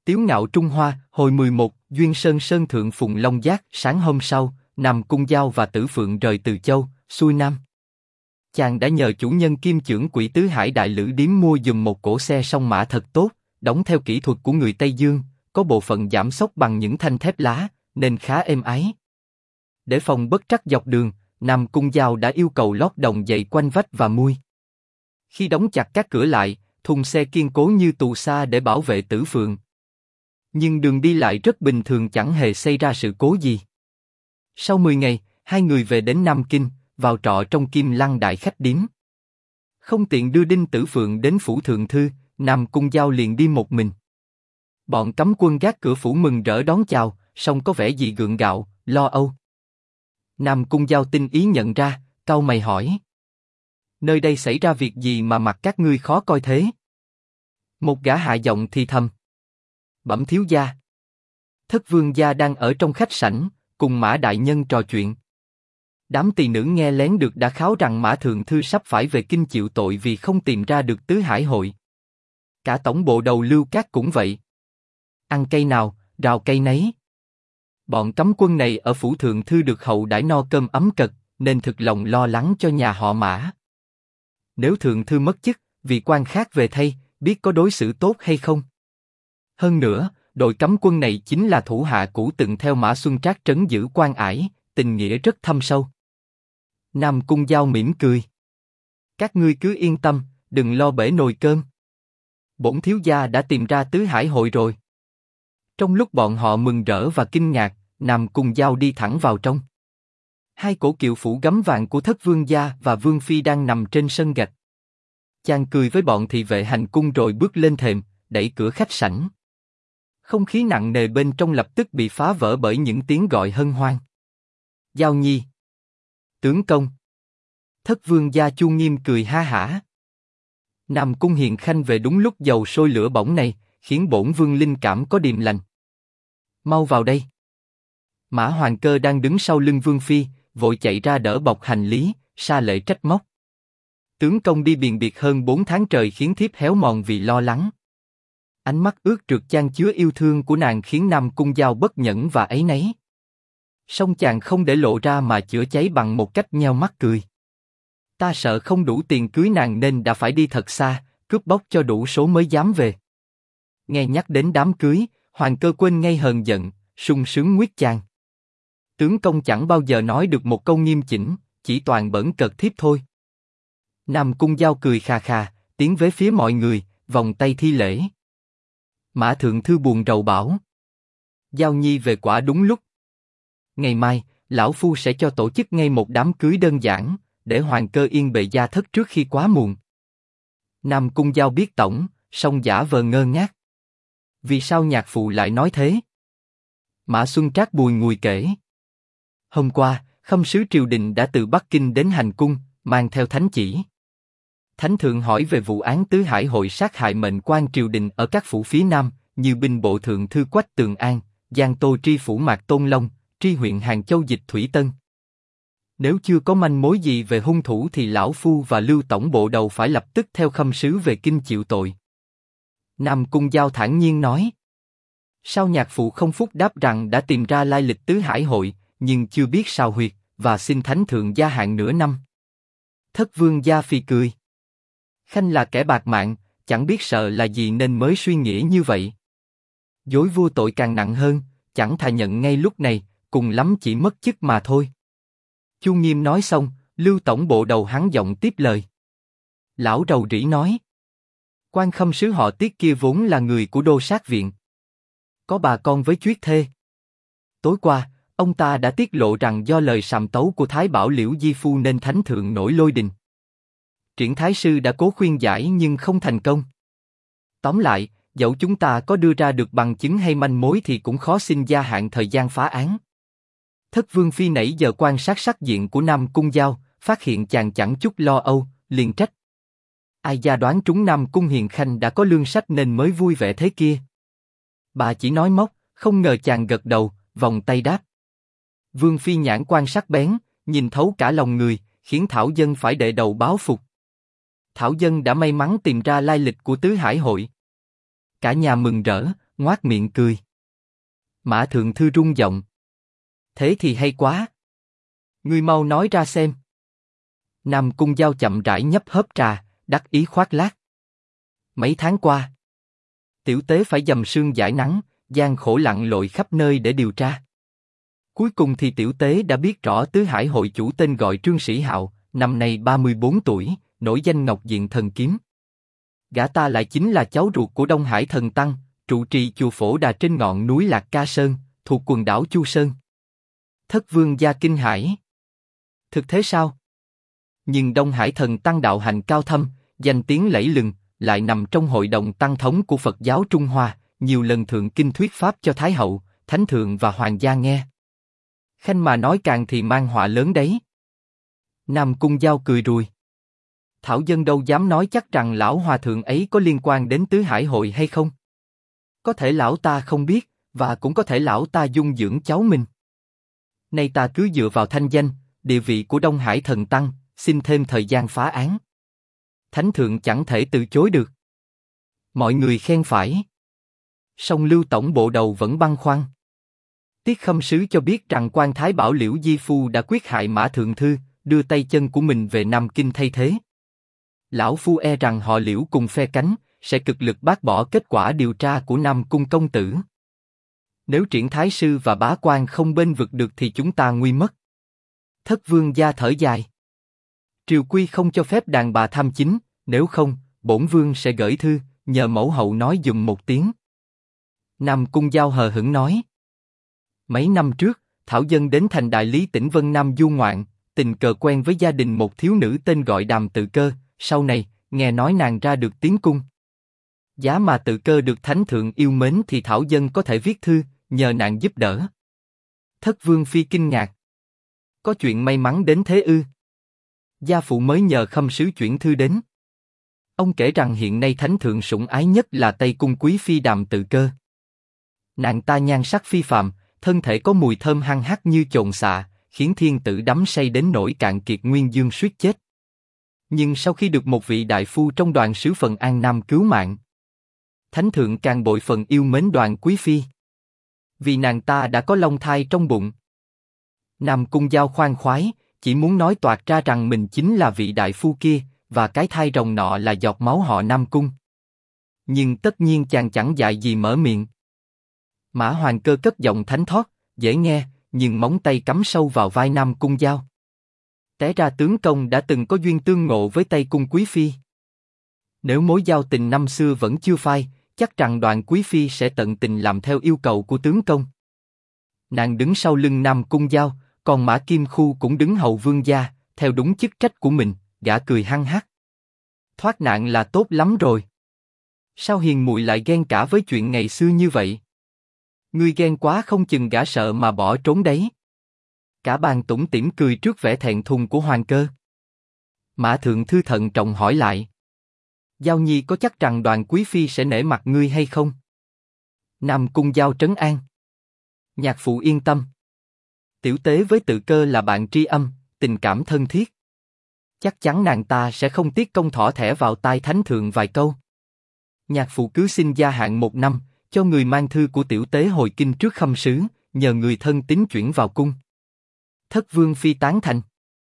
Tiếu ngạo Trung Hoa, hồi 11, Duyên Sơn Sơn Thượng Phùng Long Giác. Sáng hôm sau, Nam Cung Giao và Tử Phượng rời Từ Châu, xuôi Nam. Chàng đã nhờ chủ nhân Kim Chưởng Quỷ Tứ Hải Đại Lữ Điếm mua giùm một cỗ xe song mã thật tốt, đóng theo kỹ thuật của người Tây Dương, có bộ phận giảm xóc bằng những thanh thép lá, nên khá êm ái. Để phòng bất trắc dọc đường, Nam Cung Giao đã yêu cầu lót đồng dày quanh vách và mui. Khi đóng chặt các cửa lại, thùng xe kiên cố như tù sa để bảo vệ Tử Phượng. Nhưng đường đi lại rất bình thường, chẳng hề xảy ra sự cố gì. Sau 10 ngày, hai người về đến Nam Kinh, vào trọ trong Kim Lăng Đại Khách Điếm. Không tiện đưa Đinh Tử Phượng đến phủ thượng thư, Nam Cung Giao liền đi một mình. Bọn cấm quân gác cửa phủ mừng rỡ đón chào, song có vẻ gì gượng gạo, lo âu. Nam Cung Giao tinh ý nhận ra, cau mày hỏi: nơi đây xảy ra việc gì mà mặt các ngươi khó coi thế? Một gã hạ giọng thì thầm: bẩm thiếu gia, Thất Vương gia đang ở trong khách sảnh, cùng Mã đại nhân trò chuyện. Đám tỳ nữ nghe lén được đã kháo rằng Mã thượng thư sắp phải về kinh chịu tội vì không tìm ra được Tứ Hải hội. Cả tổng bộ đầu Lưu Cát cũng vậy. Ăn cây nào, rào cây nấy. Bọn cấm quân này ở phủ thượng thư được hậu đãi no cơm ấm cật, nên thực lòng lo lắng cho nhà họ Mã. Nếu thượng thư mất chức, vị quan khác về thay, biết có đối xử tốt hay không? Hơn nữa, đội cấm quân này chính là thủ hạ cũ từng theo Mã Xuân Trác trấn giữ Quan Ải, tình nghĩa rất thâm sâu. Nam Cung Giao mỉm cười: các ngươi cứ yên tâm, đừng lo bể nồi cơm. Bổn thiếu gia đã tìm ra Tứ Hải hội rồi. Trong lúc bọn họ mừng rỡ và kinh ngạc, Nam Cung Giao đi thẳng vào trong. Hai cổ kiệu phủ gấm vàng của Thất Vương gia và Vương phi đang nằm trên sân gạch. Chàng cười với bọn thị vệ hành cung rồi bước lên thềm, đẩy cửa khách sảnh. Không khí nặng nề bên trong lập tức bị phá vỡ bởi những tiếng gọi hân hoan. Giao nhi, tướng công. Thất Vương gia Chu Nghiêm cười ha hả. Nam Cung hiền khanh về đúng lúc dầu sôi lửa bỏng này, khiến bổn vương linh cảm có điềm lành. Mau vào đây. Mã Hoàng Cơ đang đứng sau lưng Vương phi, vội chạy ra đỡ bọc hành lý, sa lệ trách móc. Tướng công đi biền biệt hơn 4 tháng trời khiến thiếp héo mòn vì lo lắng. Ánh mắt ướt rượt chan chứa yêu thương của nàng khiến Nam Cung Giao bất nhẫn và áy náy. Song chàng không để lộ ra mà chữa cháy bằng một cách nheo mắt cười. Ta sợ không đủ tiền cưới nàng nên đã phải đi thật xa, cướp bóc cho đủ số mới dám về. Nghe nhắc đến đám cưới, Hoàng Cơ quên ngay hờn giận, sung sướng nguyết chàng. Tướng công chẳng bao giờ nói được một câu nghiêm chỉnh, chỉ toàn bỡn cợt thiếp thôi. Nam Cung Giao cười khà khà, tiến về phía mọi người, vòng tay thi lễ. Mã thượng thư buồn rầu bảo: Giao nhi về quả đúng lúc. Ngày mai, lão phu sẽ cho tổ chức ngay một đám cưới đơn giản, để Hoàng Cơ yên bề gia thất trước khi quá muộn. Nam Cung Giao biết tổng, song giả vờ ngơ ngác. Vì sao nhạc phụ lại nói thế? Mã Xuân Trác bùi ngùi kể: hôm qua, khâm sứ triều đình đã từ Bắc Kinh đến hành cung, mang theo thánh chỉ. Thánh thượng hỏi về vụ án Tứ Hải hội sát hại mệnh quan triều đình ở các phủ phía Nam, như binh bộ thượng thư Quách Tường An, Giang Tô tri phủ Mạc Tôn Long, tri huyện Hàng Châu Dịch Thủy Tân. Nếu chưa có manh mối gì về hung thủ thì lão phu và Lưu tổng bộ đầu phải lập tức theo khâm sứ về kinh chịu tội. Nam Cung Giao thản nhiên nói: sao nhạc phụ không phúc đáp rằng đã tìm ra lai lịch Tứ Hải hội, nhưng chưa biết sao huyệt, và xin thánh thượng gia hạn nửa năm. Thất Vương gia phì cười: khanh là kẻ bạc mạng, chẳng biết sợ là gì nên mới suy nghĩ như vậy. Dối vua tội càng nặng hơn, chẳng thà nhận ngay lúc này, cùng lắm chỉ mất chức mà thôi. Chu Nghiêm nói xong, Lưu tổng bộ đầu hắn giọng tiếp lời. Lão rầu rĩ nói: quan khâm sứ họ Tiết kia vốn là người của Đô Sát viện, có bà con với Chuyết Thê. Tối qua, ông ta đã tiết lộ rằng do lời sàm tấu của Thái Bảo Liễu Di Phu nên thánh thượng nổi lôi đình. Triển Thái sư đã cố khuyên giải nhưng không thành công. Tóm lại, dẫu chúng ta có đưa ra được bằng chứng hay manh mối thì cũng khó xin gia hạn thời gian phá án. Thất Vương phi nãy giờ quan sát sắc diện của Nam Cung Giao, phát hiện chàng chẳng chút lo âu, liền trách: ai gia đoán trúng Nam Cung hiền khanh đã có lương sách nên mới vui vẻ thế kia. Bà chỉ nói móc, không ngờ chàng gật đầu, vòng tay đáp. Vương phi nhãn quan sắc bén, nhìn thấu cả lòng người, khiến thảo dân phải đệ đầu báo phục. Thảo dân đã may mắn tìm ra lai lịch của Tứ Hải hội. Cả nhà mừng rỡ, ngoác miệng cười. Mã Thượng Thư rung giọng. Thế thì hay quá. Ngươi mau nói ra xem. Nam Cung Giao chậm rãi nhấp hớp trà, đắc ý khoác lác. Mấy tháng qua, tiểu tế phải dầm sương dãi nắng, gian khổ lặn lội khắp nơi để điều tra. Cuối cùng thì tiểu tế đã biết rõ Tứ Hải hội chủ tên gọi Trương Sĩ Hạo, năm nay 34 tuổi, nổi danh Ngọc Diện Thần Kiếm. Gã ta lại chính là cháu ruột của Đông Hải Thần Tăng, trụ trì chùa Phổ Đà trên ngọn núi Lạc Ca Sơn, thuộc quần đảo Chu Sơn. Thất Vương gia kinh hãi. Thực thế sao? Nhưng Đông Hải Thần Tăng đạo hành cao thâm, danh tiếng lẫy lừng, lại nằm trong hội đồng tăng thống của Phật giáo Trung Hoa, nhiều lần thượng kinh thuyết pháp cho Thái hậu, Thánh thượng và hoàng gia nghe. Khanh mà nói càng thì mang họa lớn đấy. Nam Cung Giao cười rùi. Thảo dân đâu dám nói chắc rằng lão hòa thượng ấy có liên quan đến Tứ Hải hội hay không. Có thể lão ta không biết, và cũng có thể lão ta dung dưỡng cháu mình. Nay ta cứ dựa vào thanh danh, địa vị của Đông Hải Thần Tăng, xin thêm thời gian phá án. Thánh thượng chẳng thể từ chối được. Mọi người khen phải. Song Lưu tổng bộ đầu vẫn băn khoăn. Tiết Khâm sứ cho biết rằng quan Thái Bảo Liễu Di Phu đã quyết hại Mã Thượng Thư, đưa tay chân của mình về Nam Kinh thay thế. Lão Phu e rằng họ Liễu cùng phe cánh, sẽ cực lực bác bỏ kết quả điều tra của Nam Cung công tử. Nếu triển thái sư và bá quan không bên vực được thì chúng ta nguy mất. Thất Vương gia thở dài. Triều quy không cho phép đàn bà tham chính, nếu không, bổn vương sẽ gửi thư, nhờ mẫu hậu nói dùm một tiếng. Nam Cung Giao hờ hững nói. Mấy năm trước, Thảo dân đến thành đại lý tỉnh Vân Nam du ngoạn, tình cờ quen với gia đình một thiếu nữ tên gọi Đàm Tự Cơ, sau này, nghe nói nàng ra được tiến cung. Giá mà Tự Cơ được thánh thượng yêu mến thì Thảo dân có thể viết thư, nhờ nàng giúp đỡ. Thất Vương phi kinh ngạc. Có chuyện may mắn đến thế ư? Gia phụ mới nhờ Khâm sứ chuyển thư đến. Ông kể rằng hiện nay thánh thượng sủng ái nhất là Tây cung quý phi Đàm Tự Cơ. Nàng ta nhan sắc phi phàm, thân thể có mùi thơm hăng hắc như chồn xạ, khiến thiên tử đắm say đến nỗi cạn kiệt nguyên dương suýt chết. Nhưng sau khi được một vị đại phu trong đoàn sứ phần An Nam cứu mạng, thánh thượng càng bội phần yêu mến Đoàn quý phi. Vì nàng ta đã có long thai trong bụng. Nam Cung Giao khoan khoái, chỉ muốn nói toạc ra rằng mình chính là vị đại phu kia, và cái thai rồng nọ là giọt máu họ Nam Cung. Nhưng tất nhiên chàng chẳng dại gì mở miệng. Mã Hoàng Cơ cất giọng thánh thót, dễ nghe, nhưng móng tay cắm sâu vào vai Nam Cung Giao. Té ra tướng công đã từng có duyên tương ngộ với Tây cung quý phi. Nếu mối giao tình năm xưa vẫn chưa phai, chắc rằng Đoàn quý phi sẽ tận tình làm theo yêu cầu của tướng công. Nàng đứng sau lưng Nam Cung Giao, còn Mã Kim Khu cũng đứng hầu vương gia, theo đúng chức trách của mình. Gã cười hăng hắc. Thoát nạn là tốt lắm rồi. Sao hiền muội lại ghen cả với chuyện ngày xưa như vậy? Ngươi ghen quá không chừng gã sợ mà bỏ trốn đấy. Cả bàn tủm tỉm cười trước vẻ thẹn thùng của Hoàng Cơ. Mã Thượng Thư thận trọng hỏi lại. Giao Nhi có chắc rằng Đoàn quý phi sẽ nể mặt ngươi hay không? Nam Cung Giao trấn an. Nhạc phụ yên tâm. Tiểu tế với Tự Cơ là bạn tri âm, tình cảm thân thiết. Chắc chắn nàng ta sẽ không tiếc công thỏ thẻ vào tai thánh thượng vài câu. Nhạc phụ cứ xin gia hạn 1 năm, cho người mang thư của tiểu tế hồi kinh trước Khâm sứ, nhờ người thân tín chuyển vào cung. Thất Vương phi tán thành.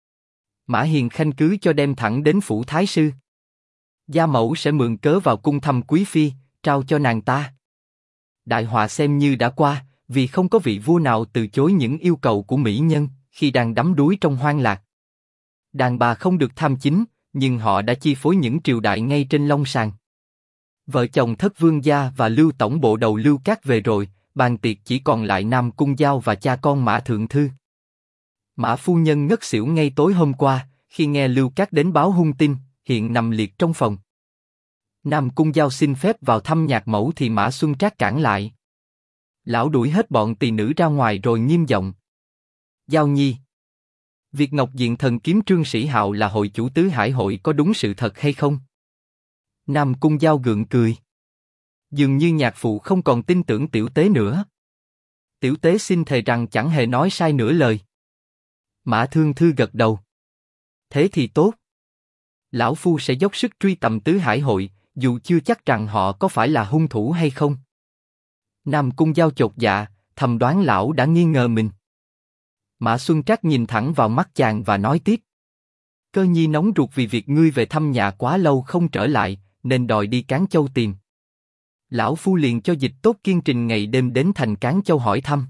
Mã Hiền Khanh cứ cho đem thẳng đến phủ thái sư. Gia mẫu sẽ mượn cớ vào cung thăm quý phi, trao cho nàng ta. Đại họa xem như đã qua, vì không có vị vua nào từ chối những yêu cầu của mỹ nhân khi đang đắm đuối trong hoang lạc. Đàn bà không được tham chính, nhưng họ đã chi phối những triều đại ngay trên long sàng. Vợ chồng Thất Vương gia và Lưu tổng bộ đầu Lưu Cát về rồi, bàn tiệc chỉ còn lại Nam Cung Giao và cha con Mã Thượng Thư. Mã phu nhân ngất xỉu ngay tối hôm qua, khi nghe Lưu Cát đến báo hung tin, hiện nằm liệt trong phòng. Nam Cung Giao xin phép vào thăm nhạc mẫu thì Mã Xuân Trác cản lại. Lão đuổi hết bọn tỳ nữ ra ngoài rồi nghiêm giọng. Giao Nhi, việc Ngọc Diện Thần Kiếm Trương Sĩ Hạo là hội chủ Tứ Hải hội có đúng sự thật hay không? Nam Cung Giao gượng cười. Dường như nhạc phụ không còn tin tưởng tiểu tế nữa. Tiểu tế xin thề rằng chẳng hề nói sai nửa lời. Mã Thương Thư gật đầu. Thế thì tốt. Lão Phu sẽ dốc sức truy tầm Tứ Hải hội, dù chưa chắc rằng họ có phải là hung thủ hay không. Nam Cung Giao chột dạ, thầm đoán lão đã nghi ngờ mình. Mã Xuân Trác nhìn thẳng vào mắt chàng và nói tiếp. Cơ nhi nóng ruột vì việc ngươi về thăm nhà quá lâu không trở lại, nên đòi đi Cán Châu tìm. Lão phu liền cho dịch tốt kiên trình ngày đêm đến thành Cán Châu hỏi thăm.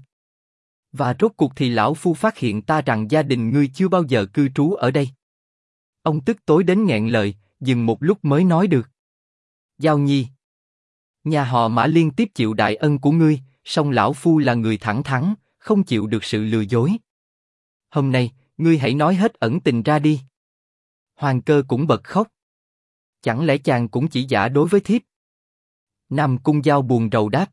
Và rốt cuộc thì lão phu phát hiện ta rằng gia đình ngươi chưa bao giờ cư trú ở đây. Ông tức tối đến nghẹn lời, dừng một lúc mới nói được. Giao nhi, nhà họ Mã liên tiếp chịu đại ân của ngươi, song lão phu là người thẳng thắn, không chịu được sự lừa dối. Hôm nay, ngươi hãy nói hết ẩn tình ra đi. Hoàng Cơ cũng bật khóc. Chẳng lẽ chàng cũng chỉ giả đối với thiếp? Nam Cung Giao buồn rầu đáp.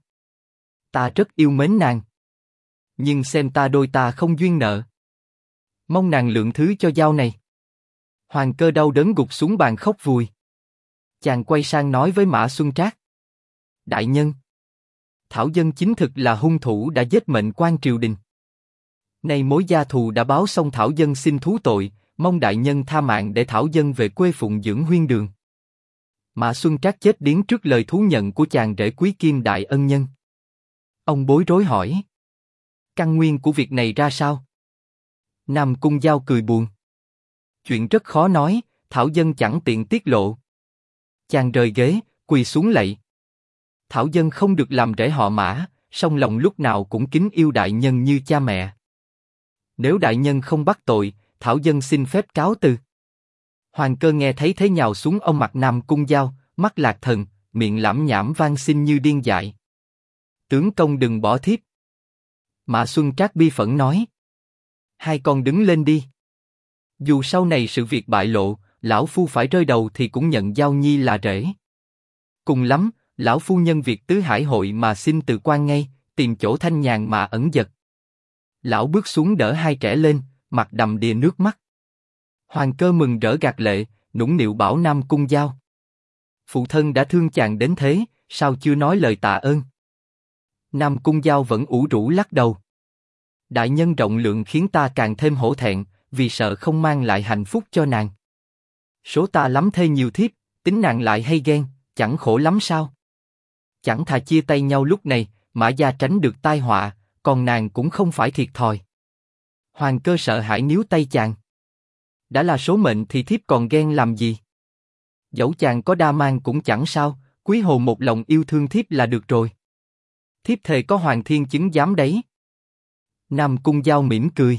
Ta rất yêu mến nàng. Nhưng xem ta đôi ta không duyên nợ. Mong nàng lượng thứ cho Giao này. Hoàng Cơ đau đớn gục xuống bàn khóc vùi. Chàng quay sang nói với Mã Xuân Trác. Đại nhân, Thảo Dân chính thực là hung thủ đã giết mệnh quan triều đình. Nay mối gia thù đã báo xong, Thảo Dân xin thú tội, mong đại nhân tha mạng để Thảo Dân về quê phụng dưỡng huyên đường. Mã Xuân Trác chết điếng trước lời thú nhận của chàng rể quý kim đại ân nhân. Ông bối rối hỏi. Căn nguyên của việc này ra sao? Nam Cung Giao cười buồn. Chuyện rất khó nói, Thảo Dân chẳng tiện tiết lộ. Chàng rời ghế, quỳ xuống lạy. Thảo Dân không được làm rể họ Mã, song lòng lúc nào cũng kính yêu đại nhân như cha mẹ. Nếu đại nhân không bắt tội, Thảo Dân xin phép cáo từ. Hoàng Cơ nghe thấy thế nhào xuống ôm mặt Nam Cung Giao, mắt lạc thần, miệng lẩm nhẩm van xin như điên dại. Tướng công đừng bỏ thiếp. Mã Xuân Trác bi phẫn nói. Hai con đứng lên đi. Dù sau này sự việc bại lộ, lão phu phải rơi đầu thì cũng nhận Giao nhi là rể. Cùng lắm, lão phu nhân việc tứ hải hội mà xin từ quan ngay, tìm chỗ thanh nhàn mà ẩn dật. Lão bước xuống đỡ hai trẻ lên, mặt đầm đìa nước mắt. Hoàng Cơ mừng rỡ gạt lệ, nũng nịu bảo Nam Cung Giao. Phụ thân đã thương chàng đến thế, sao chưa nói lời tạ ơn? Nam Cung Giao vẫn ủ rũ lắc đầu. Đại nhân rộng lượng khiến ta càng thêm hổ thẹn, vì sợ không mang lại hạnh phúc cho nàng. Số ta lắm thê nhiều thiếp, tính nàng lại hay ghen, chẳng khổ lắm sao? Chẳng thà chia tay nhau lúc này, Mã gia tránh được tai họa, còn nàng cũng không phải thiệt thòi. Hoàng Cơ sợ hãi níu tay chàng. Đã là số mệnh thì thiếp còn ghen làm gì? Dẫu chàng có đa mang cũng chẳng sao, quý hồ một lòng yêu thương thiếp là được rồi. Thiếp thề có hoàng thiên chứng giám đấy. Nam Cung Giao mỉm cười.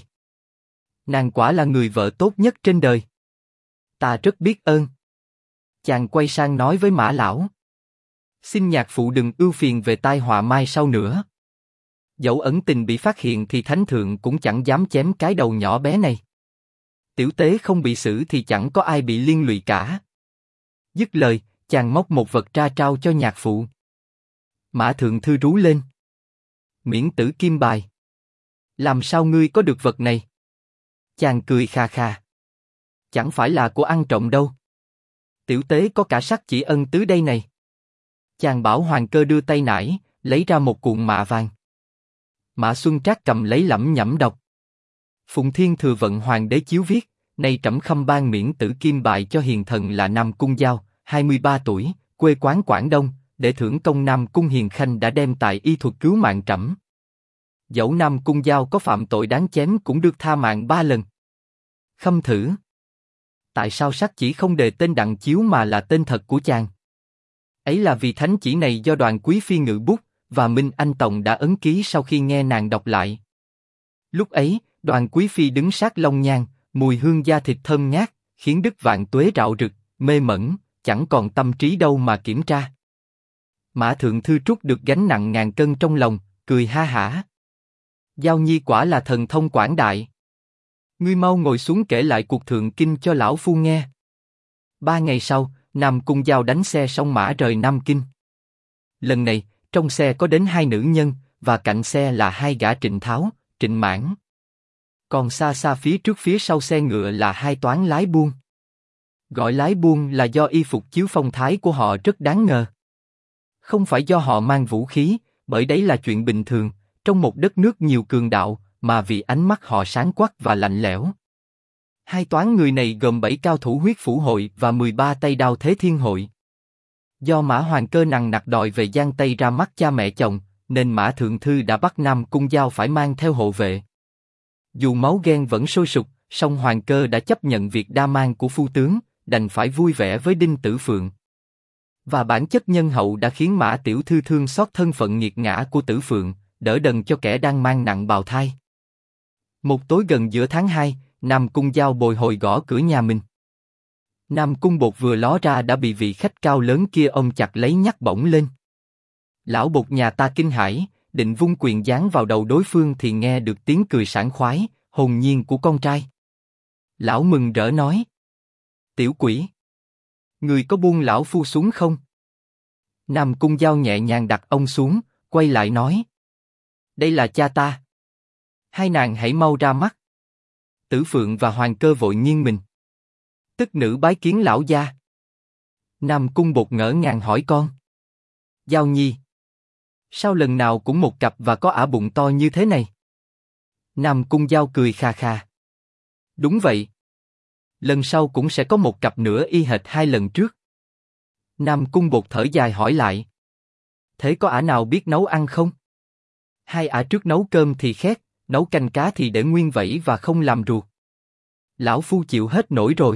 Nàng quả là người vợ tốt nhất trên đời. Ta rất biết ơn. Chàng quay sang nói với Mã lão. Xin nhạc phụ đừng ưu phiền về tai họa mai sau nữa. Dẫu ẩn tình bị phát hiện thì thánh thượng cũng chẳng dám chém cái đầu nhỏ bé này. Tiểu tế không bị xử thì chẳng có ai bị liên lụy cả. Dứt lời, chàng móc một vật ra trao cho nhạc phụ. Mã thượng thư rú lên. Miễn tử kim bài. Làm sao ngươi có được vật này? Chàng cười khà khà. Chẳng phải là của ăn trộm đâu. Tiểu tế có cả sắc chỉ ân tứ đây này. Chàng bảo Hoàng Cơ đưa tay nải, lấy ra một cuộn mạ vàng. Mã Xuân Trác cầm lấy lẩm nhẩm đọc. Phụng Thiên Thừa Vận Hoàng đế chiếu viết, nay trẫm khâm ban miễn tử kim bài cho hiền thần là Nam Cung Giao, 23 tuổi, quê quán Quảng Đông, để thưởng công Nam Cung hiền khanh đã đem tài y thuật cứu mạng trẫm. Dẫu Nam Cung Giao có phạm tội đáng chém cũng được tha mạng 3 lần. Khâm thử. Tại sao sắc chỉ không đề tên Đặng Chiếu mà là tên thật của chàng? Ấy là vì thánh chỉ này do Đoàn Quý phi ngự bút, và Minh Anh Tòng đã ấn ký sau khi nghe nàng đọc lại. Lúc ấy, Đoàn Quý phi đứng sát Long Nhan, mùi hương da thịt thơm ngát, khiến Đức Vạn Tuế rạo rực, mê mẩn, chẳng còn tâm trí đâu mà kiểm tra. Mã thượng thư trút được gánh nặng ngàn cân trong lòng, cười ha hả. Giao nhi quả là thần thông quảng đại. Ngươi mau ngồi xuống kể lại cuộc thượng kinh cho lão phu nghe. 3 ngày sau, Nam Cung Giao đánh xe song mã rời Nam Kinh. Lần này, trong xe có đến 2 nữ nhân, và cạnh xe là 2 gã Trịnh Tháo, Trịnh Mãn. Còn xa xa phía sau xe ngựa là 2 toán lái buôn. Gọi lái buôn là do y phục chiếu phong thái của họ rất đáng ngờ. Không phải do họ mang vũ khí, bởi đấy là chuyện bình thường, trong một đất nước nhiều cường đạo, mà vì ánh mắt họ sáng quắc và lạnh lẽo. 2 toán người này gồm 7 cao thủ huyết phủ hội và 13 tay đao thế thiên hội. Do Mã Hoàng Cơ nằng nặc đòi về Giang Tây ra mắt cha mẹ chồng, nên Mã Thượng Thư đã bắt Nam Cung Giao phải mang theo hộ vệ. Dù máu ghen vẫn sôi sục, song Hoàng Cơ đã chấp nhận việc đa mang của phu tướng, đành phải vui vẻ với Đinh Tử Phượng. Và bản chất nhân hậu đã khiến Mã Tiểu Thư thương xót thân phận nghiệt ngã của Tử Phượng, đỡ đần cho kẻ đang mang nặng bào thai. Một tối gần giữa tháng 2, Nam Cung Giao bồi hồi gõ cửa nhà mình. Nam Cung Bột vừa ló ra đã bị vị khách cao lớn kia ôm chặt lấy nhắc bổng lên. Lão Bột nhà ta kinh hãi, định vung quyền giáng vào đầu đối phương thì nghe được tiếng cười sảng khoái, hồn nhiên của con trai. Lão mừng rỡ nói: Tiểu quỷ, người có buông lão phu xuống không? Nam Cung Giao nhẹ nhàng đặt ông xuống, quay lại nói: Đây là cha ta. Hai nàng hãy mau ra mắt. Tử Phượng và Hoàng Cơ vội nghiêng mình. Tức nữ bái kiến lão gia. Nam Cung Bột ngỡ ngàng hỏi con: Giao Nhi, sao lần nào cũng một cặp và có ả bụng to như thế này? Nam Cung Giao cười kha kha: Đúng vậy. Lần sau cũng sẽ có một cặp nữa y hệt hai lần trước. Nam Cung Bột thở dài hỏi lại: Thế có ả nào biết nấu ăn không? Hai ả trước nấu cơm thì khét, nấu canh cá thì để nguyên vẫy và không làm ruột. Lão phu chịu hết nổi rồi.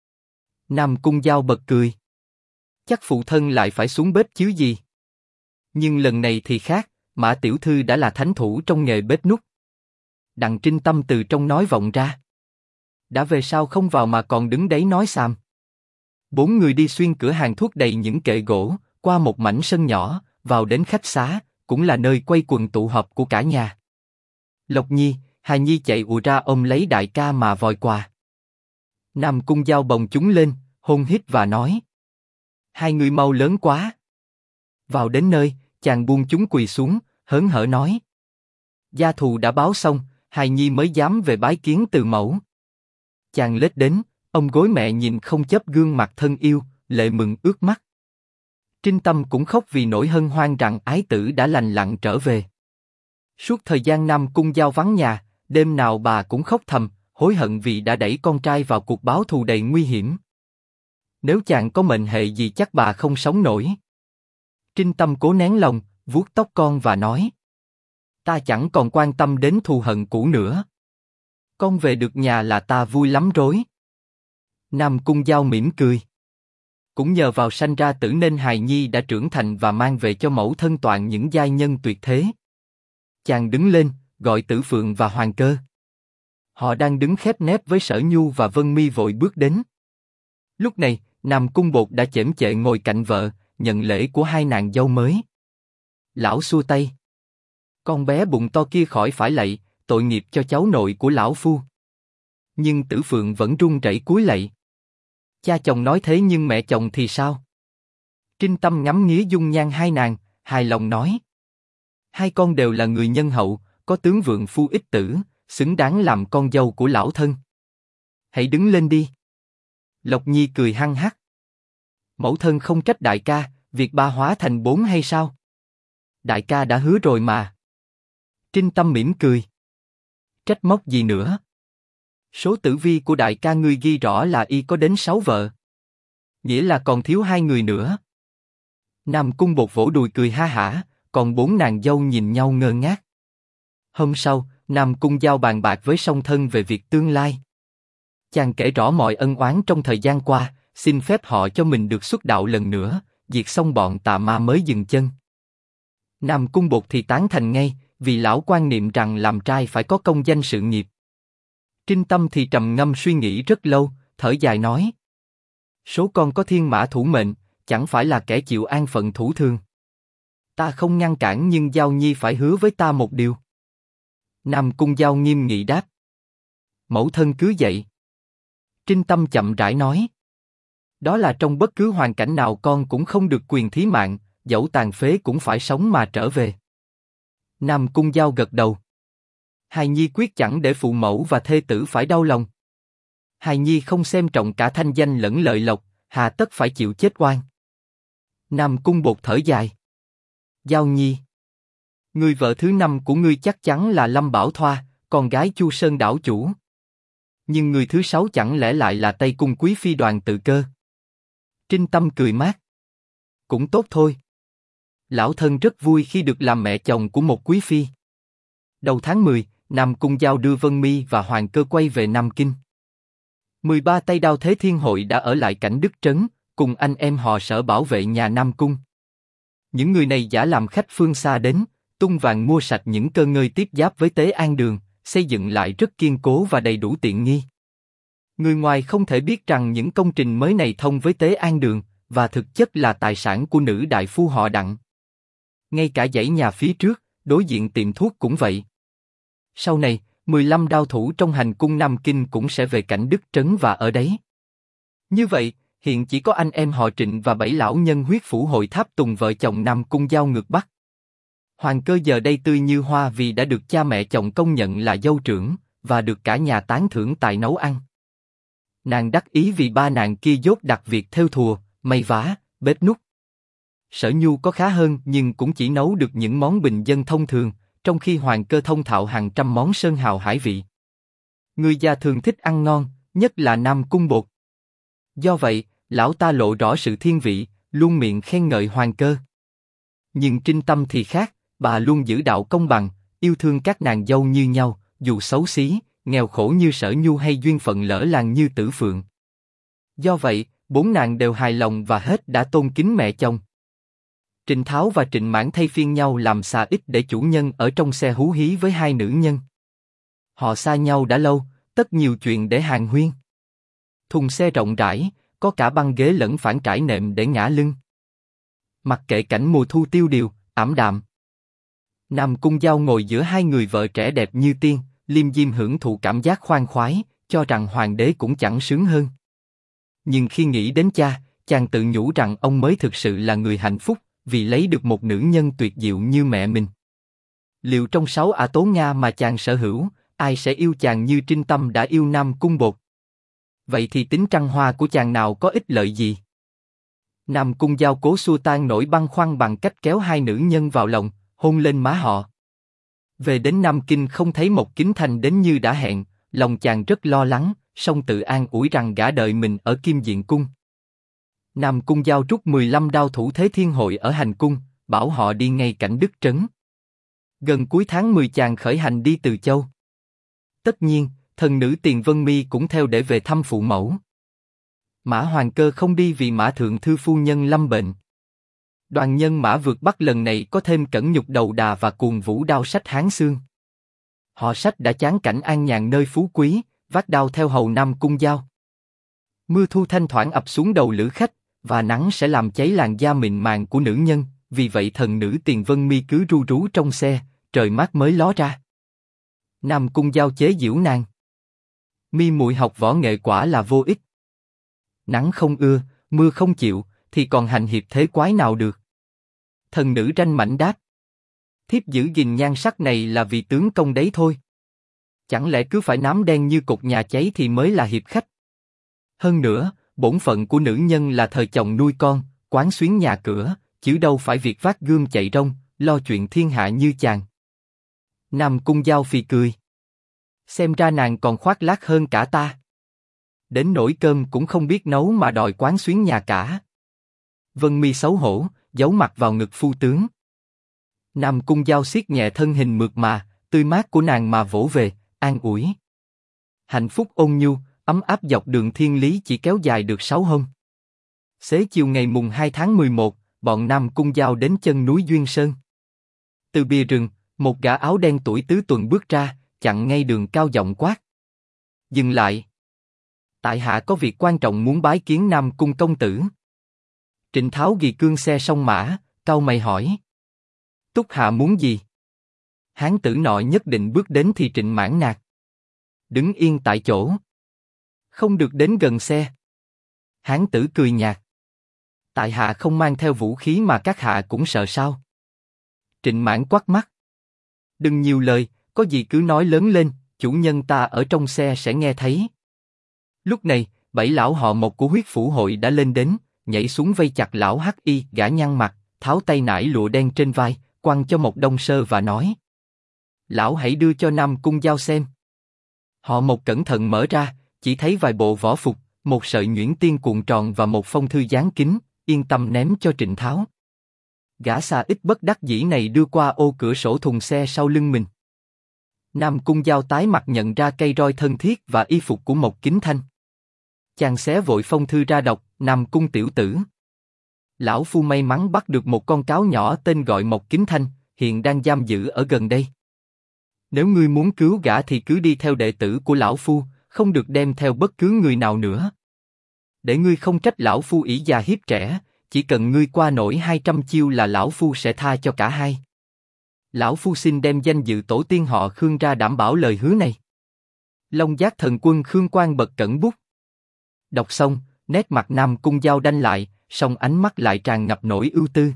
Nam Cung Giao bật cười: Chắc phụ thân lại phải xuống bếp chứ gì. Nhưng lần này thì khác, Mã Tiểu Thư đã là thánh thủ trong nghề bếp núc. Đặng Trinh Tâm từ trong nói vọng ra: Đã về sao không vào mà còn đứng đấy nói xàm. Bốn người đi xuyên cửa hàng thuốc đầy những kệ gỗ, qua một mảnh sân nhỏ, vào đến khách xá, cũng là nơi quây quần tụ họp của cả nhà. Lộc Nhi, Hà Nhi chạy ùa ra ôm lấy đại ca mà vòi quà. Nam Cung Giao bồng chúng lên, hôn hít và nói: Hai người mau lớn quá. Vào đến nơi, chàng buông chúng quỳ xuống, hớn hở nói: Gia thù đã báo xong, Hài Nhi mới dám về bái kiến từ mẫu. Chàng lết đến, ông gối mẹ nhìn không chớp gương mặt thân yêu, lệ mừng ướt mắt. Trinh Tâm cũng khóc vì nỗi hân hoan rằng ái tử đã lành lặn trở về. Suốt thời gian Nam Cung Giao vắng nhà, đêm nào bà cũng khóc thầm, hối hận vì đã đẩy con trai vào cuộc báo thù đầy nguy hiểm. Nếu chàng có mệnh hệ gì chắc bà không sống nổi. Trinh Tâm cố nén lòng, vuốt tóc con và nói: Ta chẳng còn quan tâm đến thù hận cũ nữa. Con về được nhà là ta vui lắm rồi. Nam Cung Giao mỉm cười. Cũng nhờ vào sanh ra tử nên hài nhi đã trưởng thành và mang về cho mẫu thân toàn những giai nhân tuyệt thế. Chàng đứng lên, gọi Tử Phượng và Hoàng Cơ. Họ đang đứng khép nép với Sở Nhu và Vân Mi vội bước đến. Lúc này, Nam Cung Bột đã chễm chệ ngồi cạnh vợ, nhận lễ của hai nàng dâu mới. Lão xua tay. Con bé bụng to kia khỏi phải lạy, tội nghiệp cho cháu nội của lão phu. Nhưng Tử Phượng vẫn run rẩy cúi lạy. Cha chồng nói thế nhưng mẹ chồng thì sao? Trinh Tâm ngắm nghía dung nhan hai nàng, hài lòng nói: Hai con đều là người nhân hậu, có tướng vượng phu ích tử, xứng đáng làm con dâu của lão thân. Hãy đứng lên đi. Lộc Nhi cười hăng hắc. Mẫu thân không trách đại ca, việc ba hóa thành bốn hay sao? Đại ca đã hứa rồi mà. Trinh Tâm mỉm cười. Trách móc gì nữa? Số tử vi của đại ca ngươi ghi rõ là y có đến 6 vợ. Nghĩa là còn thiếu 2 người nữa. Nam Cung Bột vỗ đùi cười ha hả, còn 4 nàng dâu nhìn nhau ngơ ngác. Hôm sau, Nam Cung Giao bàn bạc với song thân về việc tương lai. Chàng kể rõ mọi ân oán trong thời gian qua, xin phép họ cho mình được xuất đạo lần nữa, diệt xong bọn tà ma mới dừng chân. Nam Cung Bột thì tán thành ngay, vì lão quan niệm rằng làm trai phải có công danh sự nghiệp. Trinh Tâm thì trầm ngâm suy nghĩ rất lâu, thở dài nói: Số con có thiên mã thủ mệnh, chẳng phải là kẻ chịu an phận thủ thường. Ta không ngăn cản nhưng Giao Nhi phải hứa với ta một điều. Nam Cung Giao nghiêm nghị đáp: Mẫu thân cứ dậy. Trinh Tâm chậm rãi nói: Đó là trong bất cứ hoàn cảnh nào con cũng không được quyền thí mạng, dẫu tàn phế cũng phải sống mà trở về. Nam Cung Giao gật đầu. Hài Nhi quyết chẳng để phụ mẫu và thê tử phải đau lòng. Hài Nhi không xem trọng cả thanh danh lẫn lợi lộc, hà tất phải chịu chết oan. Nam Cung Bột thở dài. Giao Nhi, người vợ thứ 5 của ngươi chắc chắn là Lâm Bảo Thoa, con gái Chu Sơn đảo chủ. Nhưng người thứ 6 chẳng lẽ lại là Tây Cung Quý Phi Đoàn Tự Cơ? Trinh Tâm cười mát. Cũng tốt thôi. Lão thân rất vui khi được làm mẹ chồng của một quý phi. Đầu tháng 10, Nam Cung Giao đưa Vân Mi và Hoàng Cơ quay về Nam Kinh. 13 tay đao Thế Thiên Hội đã ở lại Cảnh Đức Trấn, cùng anh em họ Sở bảo vệ nhà Nam Cung. Những người này giả làm khách phương xa đến, tung vàng mua sạch những cơ ngơi tiếp giáp với Tế An Đường, xây dựng lại rất kiên cố và đầy đủ tiện nghi. Người ngoài không thể biết rằng những công trình mới này thông với Tế An Đường, và thực chất là tài sản của nữ đại phu họ Đặng. Ngay cả dãy nhà phía trước, đối diện tiệm thuốc cũng vậy. Sau này, 15 đao thủ trong hành cung Nam Kinh cũng sẽ về Cảnh Đức Trấn và ở đấy. Như vậy, hiện chỉ có anh em họ Trịnh và 7 lão nhân huyết phủ hội Tháp Tùng vợ chồng Nam Cung Giao ngược Bắc. Hoàng Cơ giờ đây tươi như hoa vì đã được cha mẹ chồng công nhận là dâu trưởng, và được cả nhà tán thưởng tài nấu ăn. Nàng đắc ý vì ba nàng kia dốt đặt việc thêu thùa, may vá, bếp núc. Sở Nhu có khá hơn nhưng cũng chỉ nấu được những món bình dân thông thường, trong khi Hoàng Cơ thông thạo hàng trăm món sơn hào hải vị. Người già thường thích ăn ngon, nhất là Nam Cung bột. Do vậy, lão ta lộ rõ sự thiên vị, luôn miệng khen ngợi Hoàng Cơ. Nhưng Trinh Tâm thì khác, bà luôn giữ đạo công bằng, yêu thương các nàng dâu như nhau, dù xấu xí, nghèo khổ như Sở Nhu hay duyên phận lỡ làng như Tử Phượng. Do vậy, bốn nàng đều hài lòng và hết đã tôn kính mẹ chồng. Trịnh Tháo và Trịnh Mãn thay phiên nhau làm xà ít để chủ nhân ở trong xe hú hí với hai nữ nhân. Họ xa nhau đã lâu, tất nhiều chuyện để hàn huyên. Thùng xe rộng rãi, có cả băng ghế lẫn phản trải nệm để ngả lưng. Mặc kệ cảnh mùa thu tiêu điều, ảm đạm. Nam Cung Giao ngồi giữa hai người vợ trẻ đẹp như tiên, liêm diêm hưởng thụ cảm giác khoan khoái, cho rằng hoàng đế cũng chẳng sướng hơn. Nhưng khi nghĩ đến cha, chàng tự nhủ rằng ông mới thực sự là người hạnh phúc, vì lấy được một nữ nhân tuyệt diệu như mẹ mình. Liệu trong 6 ả tố Nga mà chàng sở hữu, ai sẽ yêu chàng như Trinh Tâm đã yêu Nam Cung bột? Vậy thì tính trăng hoa của chàng nào có ích lợi gì? Nam Cung Giao cố xua tan nỗi băn khoăn bằng cách kéo hai nữ nhân vào lòng, hôn lên má họ. Về đến Nam Kinh không thấy Mộc Kính Thành đến như đã hẹn, lòng chàng rất lo lắng, song tự an ủi rằng gã đợi mình ở Kim Diện Cung. Nam Cung Giao rút 15 đao thủ Thế Thiên Hội ở hành cung, bảo họ đi ngay Cảnh Đức Trấn. Gần cuối tháng 10 chàng khởi hành đi Từ Châu. Tất nhiên, thần nữ Tiền Vân Mi cũng theo để về thăm phụ mẫu. Mã Hoàng Cơ không đi vì Mã Thượng Thư phu nhân lâm bệnh. Đoàn nhân mã vượt Bắc lần này có thêm Cẩn Nhục Đầu Đà và Cuồng Vũ Đao Sách Hán Xương. Họ Sách đã chán cảnh an nhàn nơi phú quý, vác đao theo hầu Nam Cung Giao. Mưa thu thanh thoảng ập xuống đầu lữ khách, và nắng sẽ làm cháy làn da mịn màng của nữ nhân, vì vậy thần nữ Tiền Vân Mi cứ ru rú trong xe, trời mát mới ló ra. Nam Cung Giao chế giễu nàng. Mi muội học võ nghệ quả là vô ích. Nắng không ưa, mưa không chịu, thì còn hành hiệp thế quái nào được? Thần nữ ranh mãnh đáp. Thiếp giữ gìn nhan sắc này là vì tướng công đấy thôi. Chẳng lẽ cứ phải nám đen như cột nhà cháy thì mới là hiệp khách? Hơn nữa, bổn phận của nữ nhân là thời chồng nuôi con, quán xuyến nhà cửa, chứ đâu phải việc vác gươm chạy rông, lo chuyện thiên hạ như chàng. Nam Cung Giao phì cười. Xem ra nàng còn khoác lác hơn cả ta. Đến nỗi cơm cũng không biết nấu mà đòi quán xuyến nhà cả. Vân Mi xấu hổ, giấu mặt vào ngực phu tướng. Nam Cung Giao siết nhẹ thân hình mượt mà, tươi mát của nàng mà vỗ về, an ủi. Hạnh phúc ôn nhu, ấm áp dọc đường thiên lý chỉ kéo dài được 6 hôm. Xế chiều ngày mùng 2 tháng 11, bọn Nam Cung Giao đến chân núi Duyên Sơn. Từ bìa rừng, một gã áo đen tuổi tứ tuần bước ra, chặn ngay đường cao giọng quát. Dừng lại. Tại hạ có việc quan trọng muốn bái kiến Nam Cung công tử. Trịnh Tháo ghi cương xe song mã, cau mày hỏi. Túc hạ muốn gì? Hán tử nọ nhất định bước đến thì Trịnh Mãn nạt. Đứng yên tại chỗ. Không được đến gần xe. Hán tử cười nhạt. Tại hạ không mang theo vũ khí mà các hạ cũng sợ sao? Trịnh Mãn quát mắt. Đừng nhiều lời, có gì cứ nói lớn lên, chủ nhân ta ở trong xe sẽ nghe thấy. Lúc này, 7 lão họ Mộc của huyết phủ hội đã lên đến, nhảy xuống vây chặt lão Hắc Y, gã nhăn mặt, tháo tay nải lụa đen trên vai, quăng cho Mộc Đông Sơ và nói: Lão hãy đưa cho Nam Cung Giao xem. Họ Mộc cẩn thận mở ra, chỉ thấy vài bộ võ phục, một sợi nhuyễn tiên cuộn tròn và một phong thư dán kính, yên tâm ném cho Trịnh Tháo. Gã xa ít bất đắc dĩ này đưa qua ô cửa sổ thùng xe sau lưng mình. Nam Cung Giao tái mặt nhận ra cây roi thân thiết và y phục của Mộc Kính Thanh. Chàng xé vội phong thư ra đọc, Nam Cung tiểu tử. Lão phu may mắn bắt được một con cáo nhỏ tên gọi Mộc Kính Thanh, hiện đang giam giữ ở gần đây. Nếu ngươi muốn cứu gã thì cứ đi theo đệ tử của lão phu, không được đem theo bất cứ người nào nữa. Để ngươi không trách lão phu ỷ già hiếp trẻ, chỉ cần ngươi qua nổi 200 chiêu là lão phu sẽ tha cho cả hai. Lão phu xin đem danh dự tổ tiên họ Khương ra đảm bảo lời hứa này. Long Giác Thần Quân Khương Quang bật cẩn bút. Đọc xong, nét mặt Nam Cung Giao đanh lại, song ánh mắt lại tràn ngập nỗi ưu tư.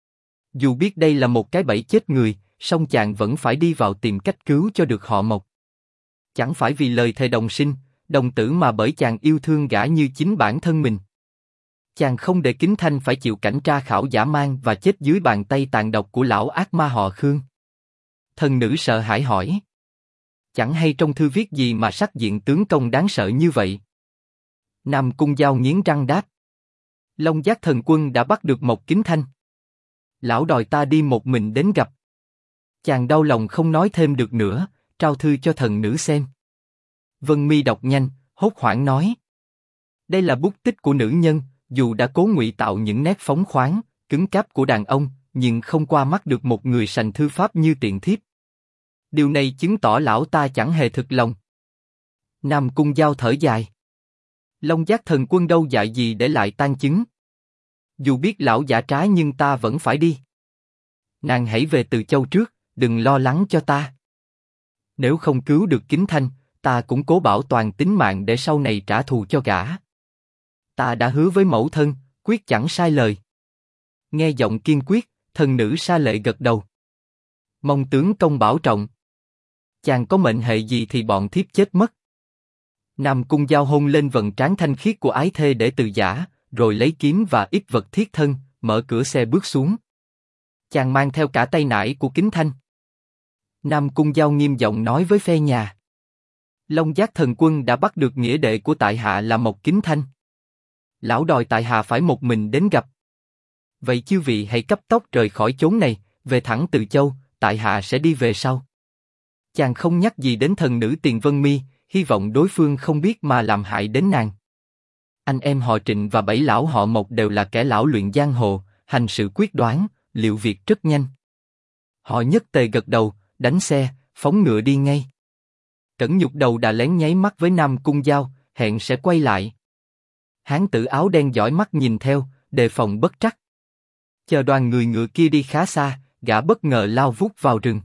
Dù biết đây là một cái bẫy chết người, song chàng vẫn phải đi vào tìm cách cứu cho được họ Mộc. Chẳng phải vì lời thề đồng sinh, đồng tử mà bởi chàng yêu thương gã như chính bản thân mình. Chàng không để Kính Thanh phải chịu cảnh tra khảo dã man và chết dưới bàn tay tàn độc của lão ác ma họ Khương. Thần nữ sợ hãi hỏi. Chẳng hay trong thư viết gì mà sắc diện tướng công đáng sợ như vậy? Nam Cung Giao nghiến răng đáp. Long Giác Thần Quân đã bắt được Mộc Kính Thanh. Lão đòi ta đi một mình đến gặp. Chàng đau lòng không nói thêm được nữa, trao thư cho thần nữ xem. Vân Mi đọc nhanh, hốt hoảng nói. Đây là bút tích của nữ nhân, dù đã cố ngụy tạo những nét phóng khoáng, cứng cáp của đàn ông, nhưng không qua mắt được một người sành thư pháp như tiện thiếp. Điều này chứng tỏ lão ta chẳng hề thực lòng. Nam Cung Giao thở dài. Long Giác Thần Quân đâu dại gì để lại tang chứng. Dù biết lão giả trá nhưng ta vẫn phải đi. Nàng hãy về Từ Châu trước, đừng lo lắng cho ta. Nếu không cứu được Kính Thanh, ta cũng cố bảo toàn tính mạng để sau này trả thù cho gã. Ta đã hứa với mẫu thân, quyết chẳng sai lời. Nghe giọng kiên quyết, thần nữ sa lệ gật đầu. Mong tướng công bảo trọng. Chàng có mệnh hệ gì thì bọn thiếp chết mất. Nam Cung Giao hôn lên vầng trán thanh khiết của ái thê để từ giả, rồi lấy kiếm và ít vật thiết thân, mở cửa xe bước xuống. Chàng mang theo cả tay nải của Kính Thanh. Nam Cung Giao nghiêm giọng nói với phe nhà. Long Giác Thần Quân đã bắt được nghĩa đệ của tại hạ là Mộc Kính Thanh. Lão đòi tại hạ phải một mình đến gặp. Vậy chư vị hãy cấp tốc rời khỏi chốn này, về thẳng Từ Châu, tại hạ sẽ đi về sau. Chàng không nhắc gì đến thần nữ Tiền Vân Mi, hy vọng đối phương không biết mà làm hại đến nàng. Anh em họ Trịnh và 7 lão họ Mộc đều là kẻ lão luyện giang hồ, hành sự quyết đoán, liệu việc rất nhanh. Họ nhất tề gật đầu, đánh xe, phóng ngựa đi ngay. Cẩn Nhục đầu đà lén nháy mắt với Nam Cung Giao, hẹn sẽ quay lại. Hán tử áo đen dõi mắt nhìn theo, đề phòng bất trắc. Chờ đoàn người ngựa kia đi khá xa, gã bất ngờ lao vút vào rừng.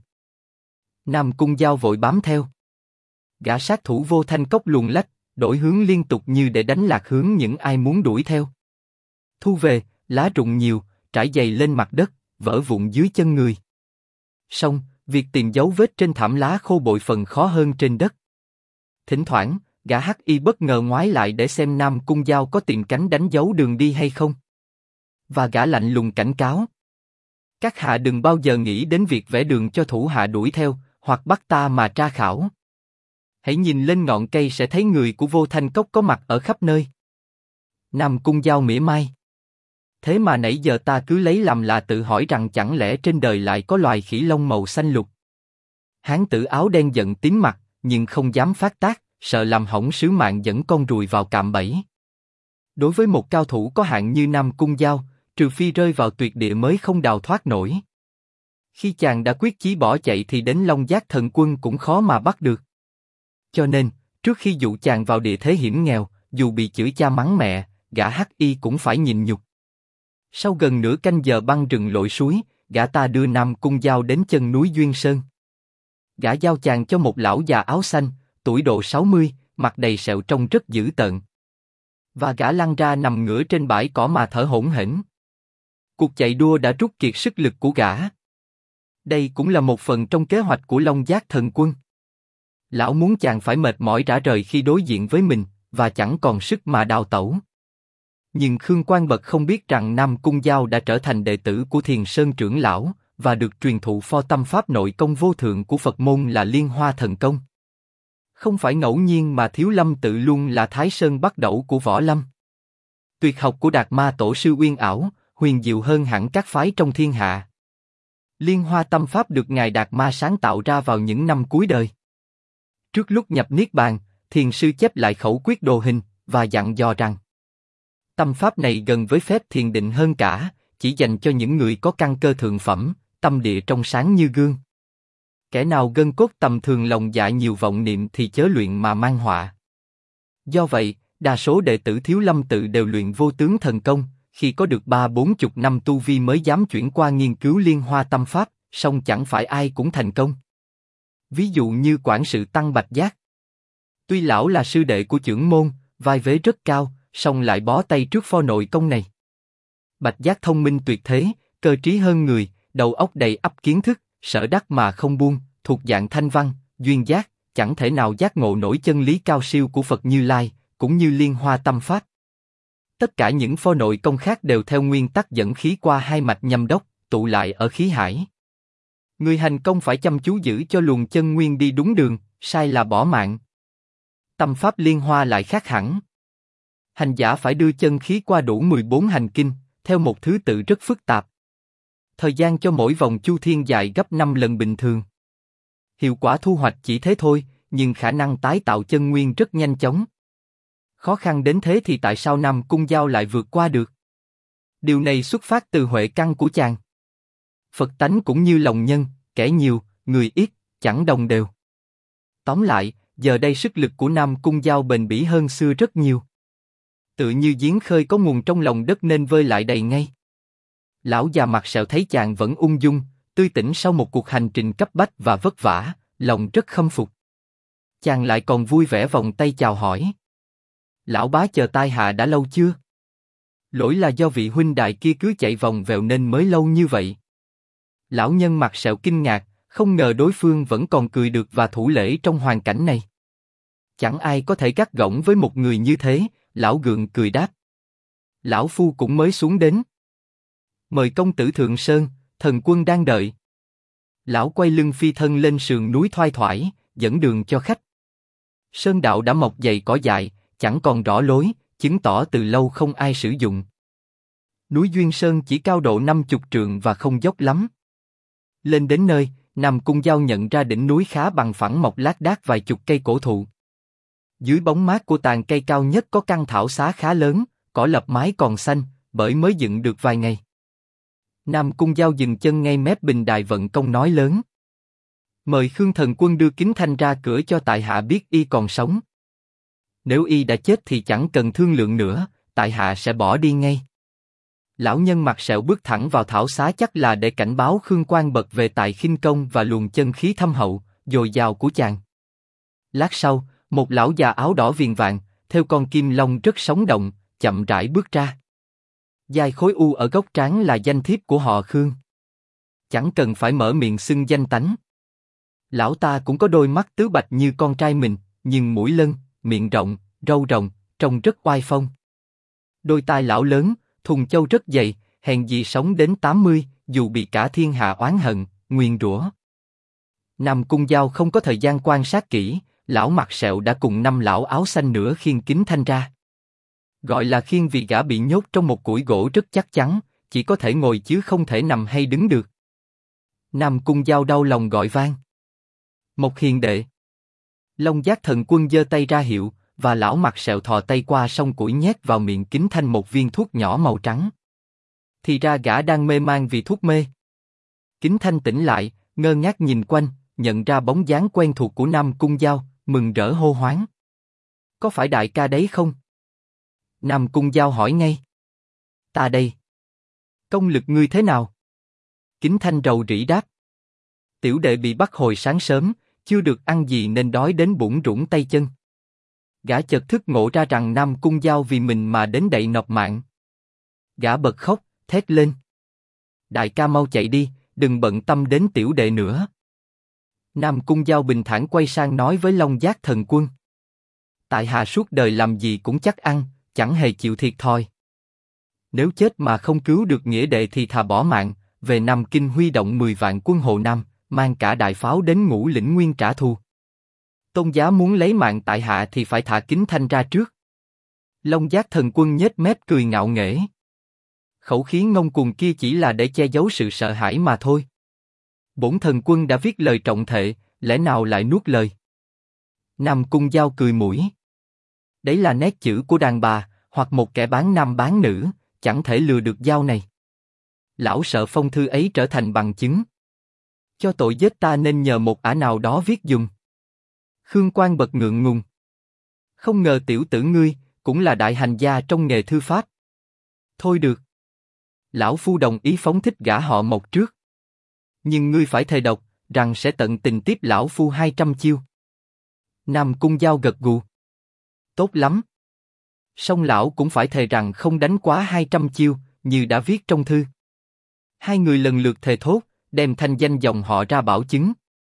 Nam Cung Giao vội bám theo. Gã sát thủ Vô Thanh Cốc luồn lách, đổi hướng liên tục như để đánh lạc hướng những ai muốn đuổi theo. Thu về, lá rụng nhiều, trải dày lên mặt đất, vỡ vụn dưới chân người. Song, việc tìm dấu vết trên thảm lá khô bội phần khó hơn trên đất. Thỉnh thoảng, gã hắc y bất ngờ ngoái lại để xem Nam Cung Giao có tìm cánh đánh dấu đường đi hay không. Và gã lạnh lùng cảnh cáo. Các hạ đừng bao giờ nghĩ đến việc vẽ đường cho thủ hạ đuổi theo, hoặc bắt ta mà tra khảo. Hãy nhìn lên ngọn cây sẽ thấy người của Vô Thanh Cốc có mặt ở khắp nơi. Nam Cung Giao mỉa mai. Thế mà nãy giờ ta cứ lấy làm lạ tự hỏi rằng chẳng lẽ trên đời lại có loài khỉ lông màu xanh lục. Hán tử áo đen giận tím mặt, nhưng không dám phát tác, sợ làm hỏng sứ mạng dẫn con ruồi vào cạm bẫy. Đối với một cao thủ có hạng như Nam Cung Giao, trừ phi rơi vào tuyệt địa mới không đào thoát nổi. Khi chàng đã quyết chí bỏ chạy thì đến Long Giác Thần Quân cũng khó mà bắt được. Cho nên, trước khi dụ chàng vào địa thế hiểm nghèo, dù bị chửi cha mắng mẹ, gã hắc y cũng phải nhịn nhục. Sau gần nửa canh giờ băng rừng lội suối, gã ta đưa Nam Cung Giao đến chân núi Duyên Sơn. Gã giao chàng cho một lão già áo xanh, tuổi độ 60, mặt đầy sẹo trông rất dữ tợn. Và gã lăn ra nằm ngửa trên bãi cỏ mà thở hổn hển. Cuộc chạy đua đã rút kiệt sức lực của gã. Đây cũng là một phần trong kế hoạch của Long Giác Thần Quân. Lão muốn chàng phải mệt mỏi rã rời khi đối diện với mình, và chẳng còn sức mà đào tẩu. Nhưng Khương Quang Bật không biết rằng Nam Cung Giao đã trở thành đệ tử của Thiền Sơn trưởng lão, và được truyền thụ pho tâm pháp nội công vô thượng của Phật môn là Liên Hoa Thần Công. Không phải ngẫu nhiên mà Thiếu Lâm tự luôn là Thái Sơn bắt đẩu của võ lâm. Tuyệt học của Đạt Ma Tổ sư uyên ảo, huyền diệu hơn hẳn các phái trong thiên hạ. Liên Hoa Tâm Pháp được Ngài Đạt Ma sáng tạo ra vào những năm cuối đời. Trước lúc nhập Niết Bàn, thiền sư chép lại khẩu quyết đồ hình, và dặn dò rằng tâm pháp này gần với phép thiền định hơn cả, chỉ dành cho những người có căn cơ thượng phẩm, tâm địa trong sáng như gương. Kẻ nào gân cốt tầm thường lòng dạ nhiều vọng niệm thì chớ luyện mà mang họa. Do vậy, đa số đệ tử Thiếu Lâm tự đều luyện vô tướng thần công, khi có được 30-40 năm tu vi mới dám chuyển qua nghiên cứu Liên Hoa Tâm Pháp, song chẳng phải ai cũng thành công. Ví dụ như quản sự Tăng Bạch Giác. Tuy lão là sư đệ của chưởng môn, vai vế rất cao, song lại bó tay trước pho nội công này. Bạch Giác thông minh tuyệt thế, cơ trí hơn người, đầu óc đầy ắp kiến thức, sở đắc mà không buông, thuộc dạng thanh văn, duyên giác, chẳng thể nào giác ngộ nổi chân lý cao siêu của Phật Như Lai, cũng như Liên Hoa Tâm Pháp. Tất cả những pho nội công khác đều theo nguyên tắc dẫn khí qua hai mạch nhâm đốc, tụ lại ở khí hải. Người hành công phải chăm chú giữ cho luồng chân nguyên đi đúng đường, sai là bỏ mạng. Tâm pháp Liên Hoa lại khác hẳn. Hành giả phải đưa chân khí qua đủ 14 hành kinh, theo một thứ tự rất phức tạp. Thời gian cho mỗi vòng chu thiên dài gấp 5 lần bình thường. Hiệu quả thu hoạch chỉ thế thôi, nhưng khả năng tái tạo chân nguyên rất nhanh chóng. Khó khăn đến thế thì tại sao Nam Cung Giao lại vượt qua được? Điều này xuất phát từ huệ căn của chàng. Phật tánh cũng như lòng nhân, kẻ nhiều, người ít, chẳng đồng đều. Tóm lại, giờ đây sức lực của Nam Cung Giao bền bỉ hơn xưa rất nhiều. Tự như giếng khơi có nguồn trong lòng đất nên vơi lại đầy ngay. Lão già mặt sẹo thấy chàng vẫn ung dung, tươi tỉnh sau một cuộc hành trình cấp bách và vất vả, lòng rất khâm phục. Chàng lại còn vui vẻ vòng tay chào hỏi. Lão bá chờ tai hạ đã lâu chưa? Lỗi là do vị huynh đại kia cứ chạy vòng vèo nên mới lâu như vậy. Lão nhân mặt sẹo kinh ngạc, không ngờ đối phương vẫn còn cười được và thủ lễ trong hoàn cảnh này. Chẳng ai có thể gắt gỏng với một người như thế, lão gượng cười đáp. Lão phu cũng mới xuống đến. Mời công tử thượng sơn, thần quân đang đợi. Lão quay lưng phi thân lên sườn núi thoai thoải, dẫn đường cho khách. Sơn đạo đã mọc dày cỏ dại, chẳng còn rõ lối, chứng tỏ từ lâu không ai sử dụng. Núi Duyên Sơn chỉ cao độ 50 trượng và không dốc lắm. Lên đến nơi, Nam Cung Giao nhận ra đỉnh núi khá bằng phẳng mọc lác đác vài chục cây cổ thụ. Dưới bóng mát của tàn cây cao nhất có căn thảo xá khá lớn, cỏ lập mái còn xanh, bởi mới dựng được vài ngày. Nam Cung Giao dừng chân ngay mép bình đài vận công nói lớn. Mời Khương thần quân đưa Kính Thanh ra cửa cho tại hạ biết y còn sống. Nếu y đã chết thì chẳng cần thương lượng nữa, tại hạ sẽ bỏ đi ngay. Lão nhân mặt sẹo bước thẳng vào thảo xá chắc là để cảnh báo Khương Quang Bật về tài khinh công và luồng chân khí thâm hậu, dồi dào của chàng. Lát sau, một lão già áo đỏ viền vàng, theo con kim long rất sống động, chậm rãi bước ra. Dài khối u ở góc trán là danh thiếp của họ Khương. Chẳng cần phải mở miệng xưng danh tánh. Lão ta cũng có đôi mắt tứ bạch như con trai mình, nhưng mũi lân, miệng rộng, râu rồng, trông rất oai phong. Đôi tai lão lớn, thùng châu rất dày, hèn gì sống đến 80, dù bị cả thiên hạ oán hận, nguyền rủa. Nam Cung Giao không có thời gian quan sát kỹ, lão mặt sẹo đã cùng 5 lão áo xanh nữa khiêng Kính Thanh ra. Gọi là khiêng vì gã bị nhốt trong một củi gỗ rất chắc chắn, chỉ có thể ngồi chứ không thể nằm hay đứng được. Nam Cung Giao đau lòng gọi vang. Một hiền đệ. Long Giác thần quân giơ tay ra hiệu, và lão mặt sẹo thò tay qua song củi nhét vào miệng Kính Thanh một viên thuốc nhỏ màu trắng. Thì ra gã đang mê man vì thuốc mê. Kính Thanh tỉnh lại, ngơ ngác nhìn quanh, nhận ra bóng dáng quen thuộc của Nam Cung Giao, mừng rỡ hô hoáng. Có phải đại ca đấy không? Nam Cung Giao hỏi ngay. Ta đây. Công lực ngươi thế nào? Kính Thanh rầu rĩ đáp. Tiểu đệ bị bắt hồi sáng sớm, chưa được ăn gì nên đói đến bủn rủn tay chân. Gã chợt thức ngộ ra rằng Nam Cung Giao vì mình mà đến đậy nộp mạng. Gã bật khóc, thét lên. Đại ca mau chạy đi, đừng bận tâm đến tiểu đệ nữa. Nam Cung Giao bình thản quay sang nói với Long Giác thần quân. Tại hạ suốt đời làm gì cũng chắc ăn, chẳng hề chịu thiệt thòi. Nếu chết mà không cứu được nghĩa đệ thì thà bỏ mạng, về Nam Kinh huy động 10 vạn quân Hồ Nam, mang cả đại pháo đến Ngũ Lĩnh Nguyên trả thù. Tôn giá muốn lấy mạng tại hạ thì phải thả Kính Thanh ra trước. Long Giác thần quân nhếch mép cười ngạo nghễ. Khẩu khí ngông cuồng kia chỉ là để che giấu sự sợ hãi mà thôi. Bổn thần quân đã viết lời trọng thệ, lẽ nào lại nuốt lời? Nam Cung Giao cười mũi. Đấy là nét chữ của đàn bà, hoặc một kẻ bán nam bán nữ, chẳng thể lừa được Giao này. Lão sợ phong thư ấy trở thành bằng chứng. Cho tội giết ta nên nhờ một ả nào đó viết dùng. Khương Quang bật ngượng ngùng. Không ngờ tiểu tử ngươi, cũng là đại hành gia trong nghề thư pháp. Thôi được. Lão phu đồng ý phóng thích gã họ Mộc trước. Nhưng ngươi phải thề độc, rằng sẽ tận tình tiếp lão phu 200 chiêu. Nam Cung Giao gật gù. Tốt lắm. Song lão cũng phải thề rằng không đánh quá 200 chiêu, như đã viết trong thư. Hai người lần lượt thề thốt, đem thanh danh dòng họ ra bảo chứng.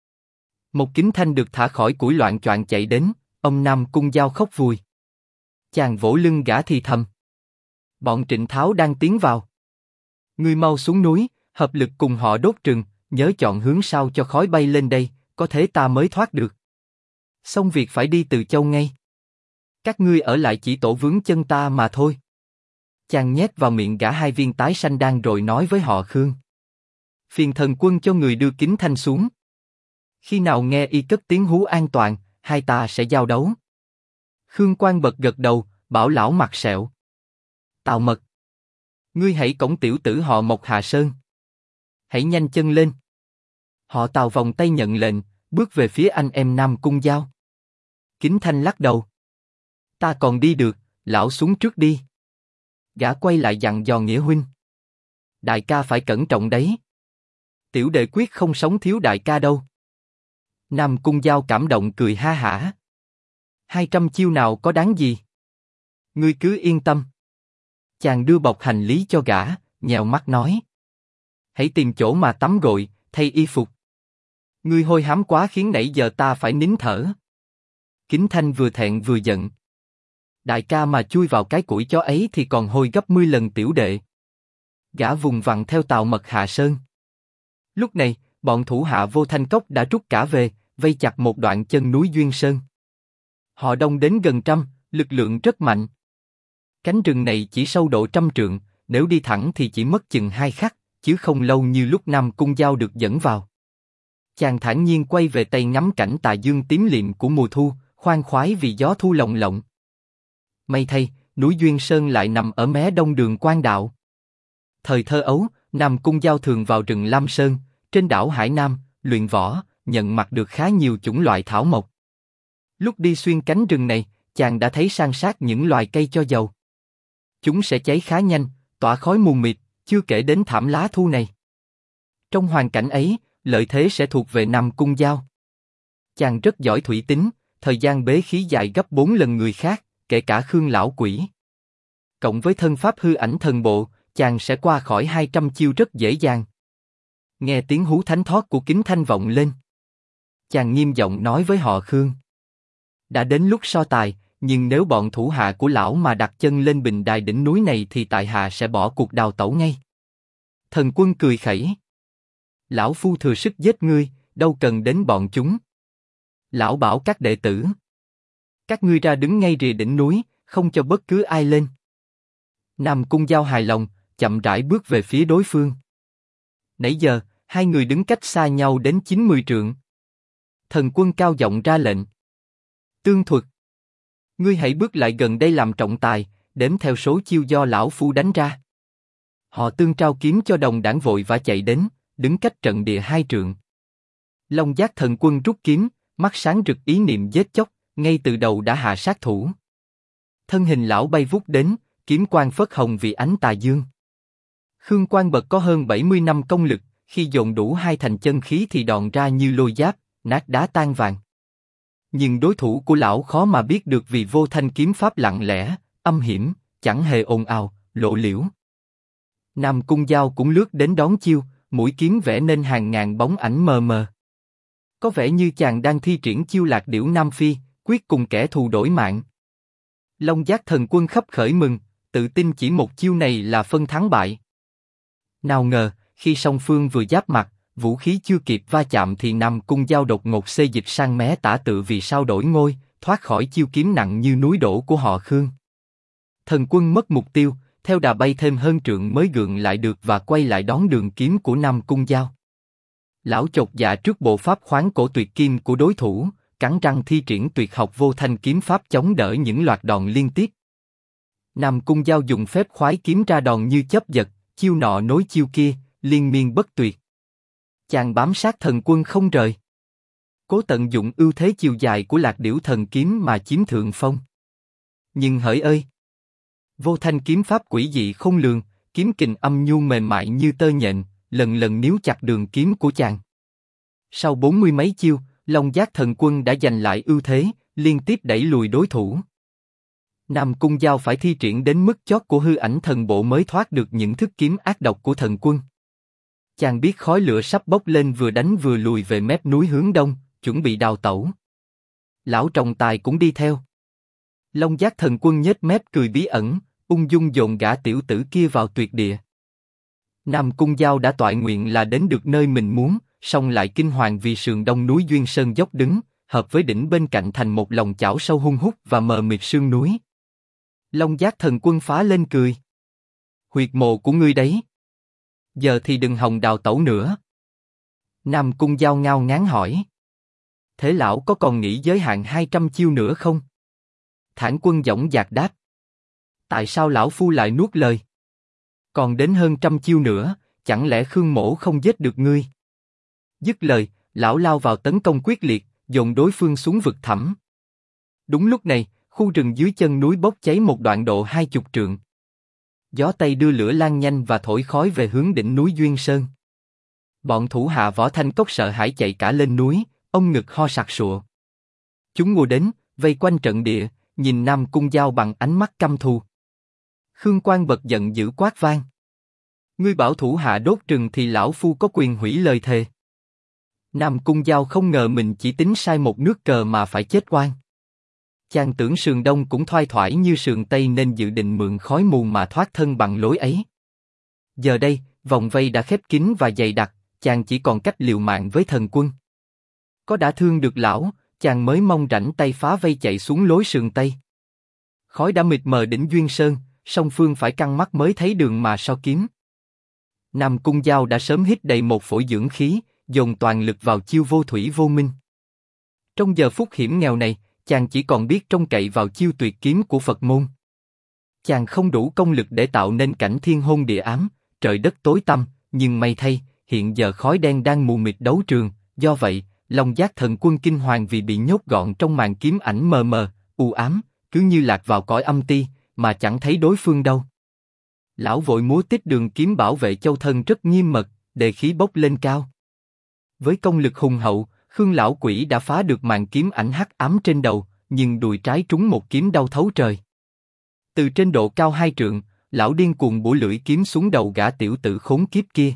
Một Kính Thanh được thả khỏi củi loạn choạng chạy đến, ông Nam Cung Giao khóc vùi. Chàng vỗ lưng gã thì thầm. Bọn Trịnh Tháo đang tiến vào. Ngươi mau xuống núi, hợp lực cùng họ đốt rừng, nhớ chọn hướng sao cho khói bay lên đây, có thế ta mới thoát được. Xong việc phải đi Từ Châu ngay. Các ngươi ở lại chỉ tổ vướng chân ta mà thôi. Chàng nhét vào miệng gã 2 viên tái xanh đan rồi nói với họ Khương. Phiền thần quân cho người đưa Kính Thanh xuống. Khi nào nghe y cất tiếng hú an toàn, hai ta sẽ giao đấu. Khương Quang bật gật đầu, bảo lão mặt sẹo. Tào Mật. Ngươi hãy cõng tiểu tử họ Mộc hạ sơn. Hãy nhanh chân lên. Họ Tào vòng tay nhận lệnh, bước về phía anh em Nam Cung Giao. Kính Thanh lắc đầu. Ta còn đi được, lão xuống trước đi. Gã quay lại dặn dò Nghĩa huynh. Đại ca phải cẩn trọng đấy. Tiểu đệ quyết không sống thiếu đại ca đâu. Nam Cung Giao cảm động cười ha hả. 200 chiêu nào có đáng gì. Ngươi cứ yên tâm. Chàng đưa bọc hành lý cho gã, nhèo mắt nói. Hãy tìm chỗ mà tắm gội, thay y phục. Ngươi hôi hám quá khiến nãy giờ ta phải nín thở. Kính Thanh vừa thẹn vừa giận. Đại ca mà chui vào cái củi chó ấy thì còn hôi gấp 10 lần tiểu đệ. Gã vùng vằng theo Tào Mật hạ sơn. Lúc này, bọn thủ hạ Vô Thanh Cốc đã rút cả về, vây chặt một đoạn chân núi Duyên Sơn. Họ đông đến gần trăm, lực lượng rất mạnh. Cánh rừng này chỉ sâu độ 100 trượng, nếu đi thẳng thì chỉ mất chừng 2 khắc, chứ không lâu như lúc Nam Cung Giao được dẫn vào. Chàng thản nhiên quay về Tây ngắm cảnh tà dương tím liệm của mùa thu, khoan khoái vì gió thu lồng lộng. May thay, núi Duyên Sơn lại nằm ở mé đông đường Quan Đạo. Thời thơ ấu, Nam Cung Giao thường vào rừng Lam Sơn, trên đảo Hải Nam, luyện võ, nhận mặt được khá nhiều chủng loại thảo mộc. Lúc đi xuyên cánh rừng này, chàng đã thấy san sát những loài cây cho dầu. Chúng sẽ cháy khá nhanh, tỏa khói mù mịt, chưa kể đến thảm lá thu này. Trong hoàn cảnh ấy, lợi thế sẽ thuộc về Nam Cung Giao. Chàng rất giỏi thủy tính, thời gian bế khí dài gấp 4 lần người khác, kể cả Khương lão quỷ. Cộng với thân pháp hư ảnh thần bộ, chàng sẽ qua khỏi 200 chiêu rất dễ dàng. Nghe tiếng hú thánh thót của Kính Thanh vọng lên. Chàng nghiêm giọng nói với họ Khương. Đã đến lúc so tài, nhưng nếu bọn thủ hạ của lão mà đặt chân lên bình đài đỉnh núi này thì tại hạ sẽ bỏ cuộc đào tẩu ngay. Thần quân cười khẩy. Lão phu thừa sức giết ngươi, đâu cần đến bọn chúng. Lão bảo các đệ tử. Các ngươi ra đứng ngay rìa đỉnh núi, không cho bất cứ ai lên. Nam Cung Giao hài lòng, chậm rãi bước về phía đối phương. Nãy giờ, hai người đứng cách xa nhau đến 90 trượng. Thần quân cao giọng ra lệnh. Tương thuật. Ngươi hãy bước lại gần đây làm trọng tài, đếm theo số chiêu do lão phu đánh ra. Họ tương trao kiếm cho đồng đảng vội vã chạy đến, đứng cách trận địa 2 trượng. Long Giác thần quân rút kiếm, mắt sáng rực ý niệm giết chóc, ngay từ đầu đã hạ sát thủ. Thân hình lão bay vút đến, kiếm quang phất hồng vì ánh tà dương. Khương Quang Bật có hơn 70 năm công lực, khi dồn đủ 2 thành chân khí thì đòn ra như lôi giáp, nát đá tan vàng. Nhưng đối thủ của lão khó mà biết được vì vô thanh kiếm pháp lặng lẽ, âm hiểm, chẳng hề ồn ào, lộ liễu. Nam Cung Giao cũng lướt đến đón chiêu, mũi kiếm vẽ nên hàng ngàn bóng ảnh mờ mờ. Có vẻ như chàng đang thi triển chiêu Lạc Điểu Nam Phi, quyết cùng kẻ thù đổi mạng. Long Giác thần quân khấp khởi mừng, tự tin chỉ một chiêu này là phân thắng bại. Nào ngờ, khi song phương vừa giáp mặt, vũ khí chưa kịp va chạm thì Nam Cung Giao đột ngột xê dịch sang mé tả tự vì sao đổi ngôi, thoát khỏi chiêu kiếm nặng như núi đổ của họ Khương. Thần quân mất mục tiêu, theo đà bay thêm hơn trượng mới gượng lại được và quay lại đón đường kiếm của Nam Cung Dao. Lão chột dạ trước bộ pháp khoáng cổ tuyệt kim của đối thủ, cắn răng thi triển tuyệt học vô thanh kiếm pháp chống đỡ những loạt đòn liên tiếp. Nam Cung Dao dùng phép khoái kiếm ra đòn như chớp giật, chiêu nọ nối chiêu kia, liên miên bất tuyệt. Chàng bám sát thần quân không rời, cố tận dụng ưu thế chiều dài của Lạc Điểu thần kiếm mà chiếm thượng phong. Nhưng hỡi ơi! Vô thanh kiếm pháp quỷ dị không lường, kiếm kình âm nhu mềm mại như tơ nhện, lần lần níu chặt đường kiếm của chàng. Sau 40 mấy chiêu, Long Giác thần quân đã giành lại ưu thế, liên tiếp đẩy lùi đối thủ. Nam Cung Dao phải thi triển đến mức chót của hư ảnh thần bộ mới thoát được những thức kiếm ác độc của thần quân. Chàng biết khói lửa sắp bốc lên, vừa đánh vừa lùi về mép núi hướng đông, chuẩn bị đào tẩu. Lão trọng tài cũng đi theo. Long Giác thần quân nhếch mép cười bí ẩn, ung dung dồn gã tiểu tử kia vào tuyệt địa. Nam Cung Dao đã toại nguyện là đến được nơi mình muốn, song lại kinh hoàng vì sườn đông núi Duyên Sơn dốc đứng, hợp với đỉnh bên cạnh thành một lòng chảo sâu hun hút và mờ mịt sương núi. Long Giác thần quân phá lên cười. Huyệt mộ của ngươi đấy. Giờ thì đừng hòng đào tẩu nữa. Nam Cung Dao ngao ngán hỏi. Thế lão có còn nghĩ giới hạn 200 chiêu nữa không? Thản Quân dõng dạc đáp. Tại sao lão phu lại nuốt lời? Còn đến hơn 100 chiêu nữa, chẳng lẽ Khương Mỗ không giết được ngươi? Dứt lời, lão lao vào tấn công quyết liệt, dồn đối phương xuống vực thẳm. Đúng lúc này, khu rừng dưới chân núi bốc cháy một đoạn độ 20 trượng. Gió tây đưa lửa lan nhanh và thổi khói về hướng đỉnh núi Duyên Sơn. Bọn thủ hạ Võ Thanh Cốc sợ hãi chạy cả lên núi, ông ngực ho sặc sụa. Chúng ùa đến, vây quanh trận địa, nhìn Nam Cung Dao bằng ánh mắt căm thù. Khương Quang bật giận dữ quát vang. Ngươi bảo thủ hạ đốt rừng thì lão phu có quyền hủy lời thề. Nam Cung Dao không ngờ mình chỉ tính sai một nước cờ mà phải chết oan. Chàng tưởng sườn đông cũng thoai thoải như sườn tây nên dự định mượn khói mù mà thoát thân bằng lối ấy. Giờ đây, vòng vây đã khép kín và dày đặc, chàng chỉ còn cách liều mạng với thần quân. Có đã thương được lão, chàng mới mong rảnh tay phá vây chạy xuống lối sườn tây. Khói đã mịt mờ đỉnh Duyên Sơn, song phương phải căng mắt mới thấy đường mà so kiếm. Nam Cung Dao đã sớm hít đầy một phổi dưỡng khí, dồn toàn lực vào chiêu vô thủy vô minh. Trong giờ phút hiểm nghèo này, chàng chỉ còn biết trông cậy vào chiêu tuyệt kiếm của Phật môn. Chàng không đủ công lực để tạo nên cảnh thiên hôn địa ám, trời đất tối tăm, nhưng may thay, hiện giờ khói đen đang mù mịt đấu trường, do vậy, Long Giác thần quân kinh hoàng vì bị nhốt gọn trong màn kiếm ảnh mờ mờ, u ám, cứ như lạc vào cõi âm ti, mà chẳng thấy đối phương đâu. Lão vội múa tích đường kiếm bảo vệ châu thân rất nghiêm mật, đề khí bốc lên cao. Với công lực hùng hậu, Khương lão quỷ đã phá được màn kiếm ảnh hắc ám trên đầu, nhưng đùi trái trúng một kiếm đau thấu trời. Từ trên độ cao 2 trượng, lão điên cuồng bổ lưỡi kiếm xuống đầu gã tiểu tử khốn kiếp kia.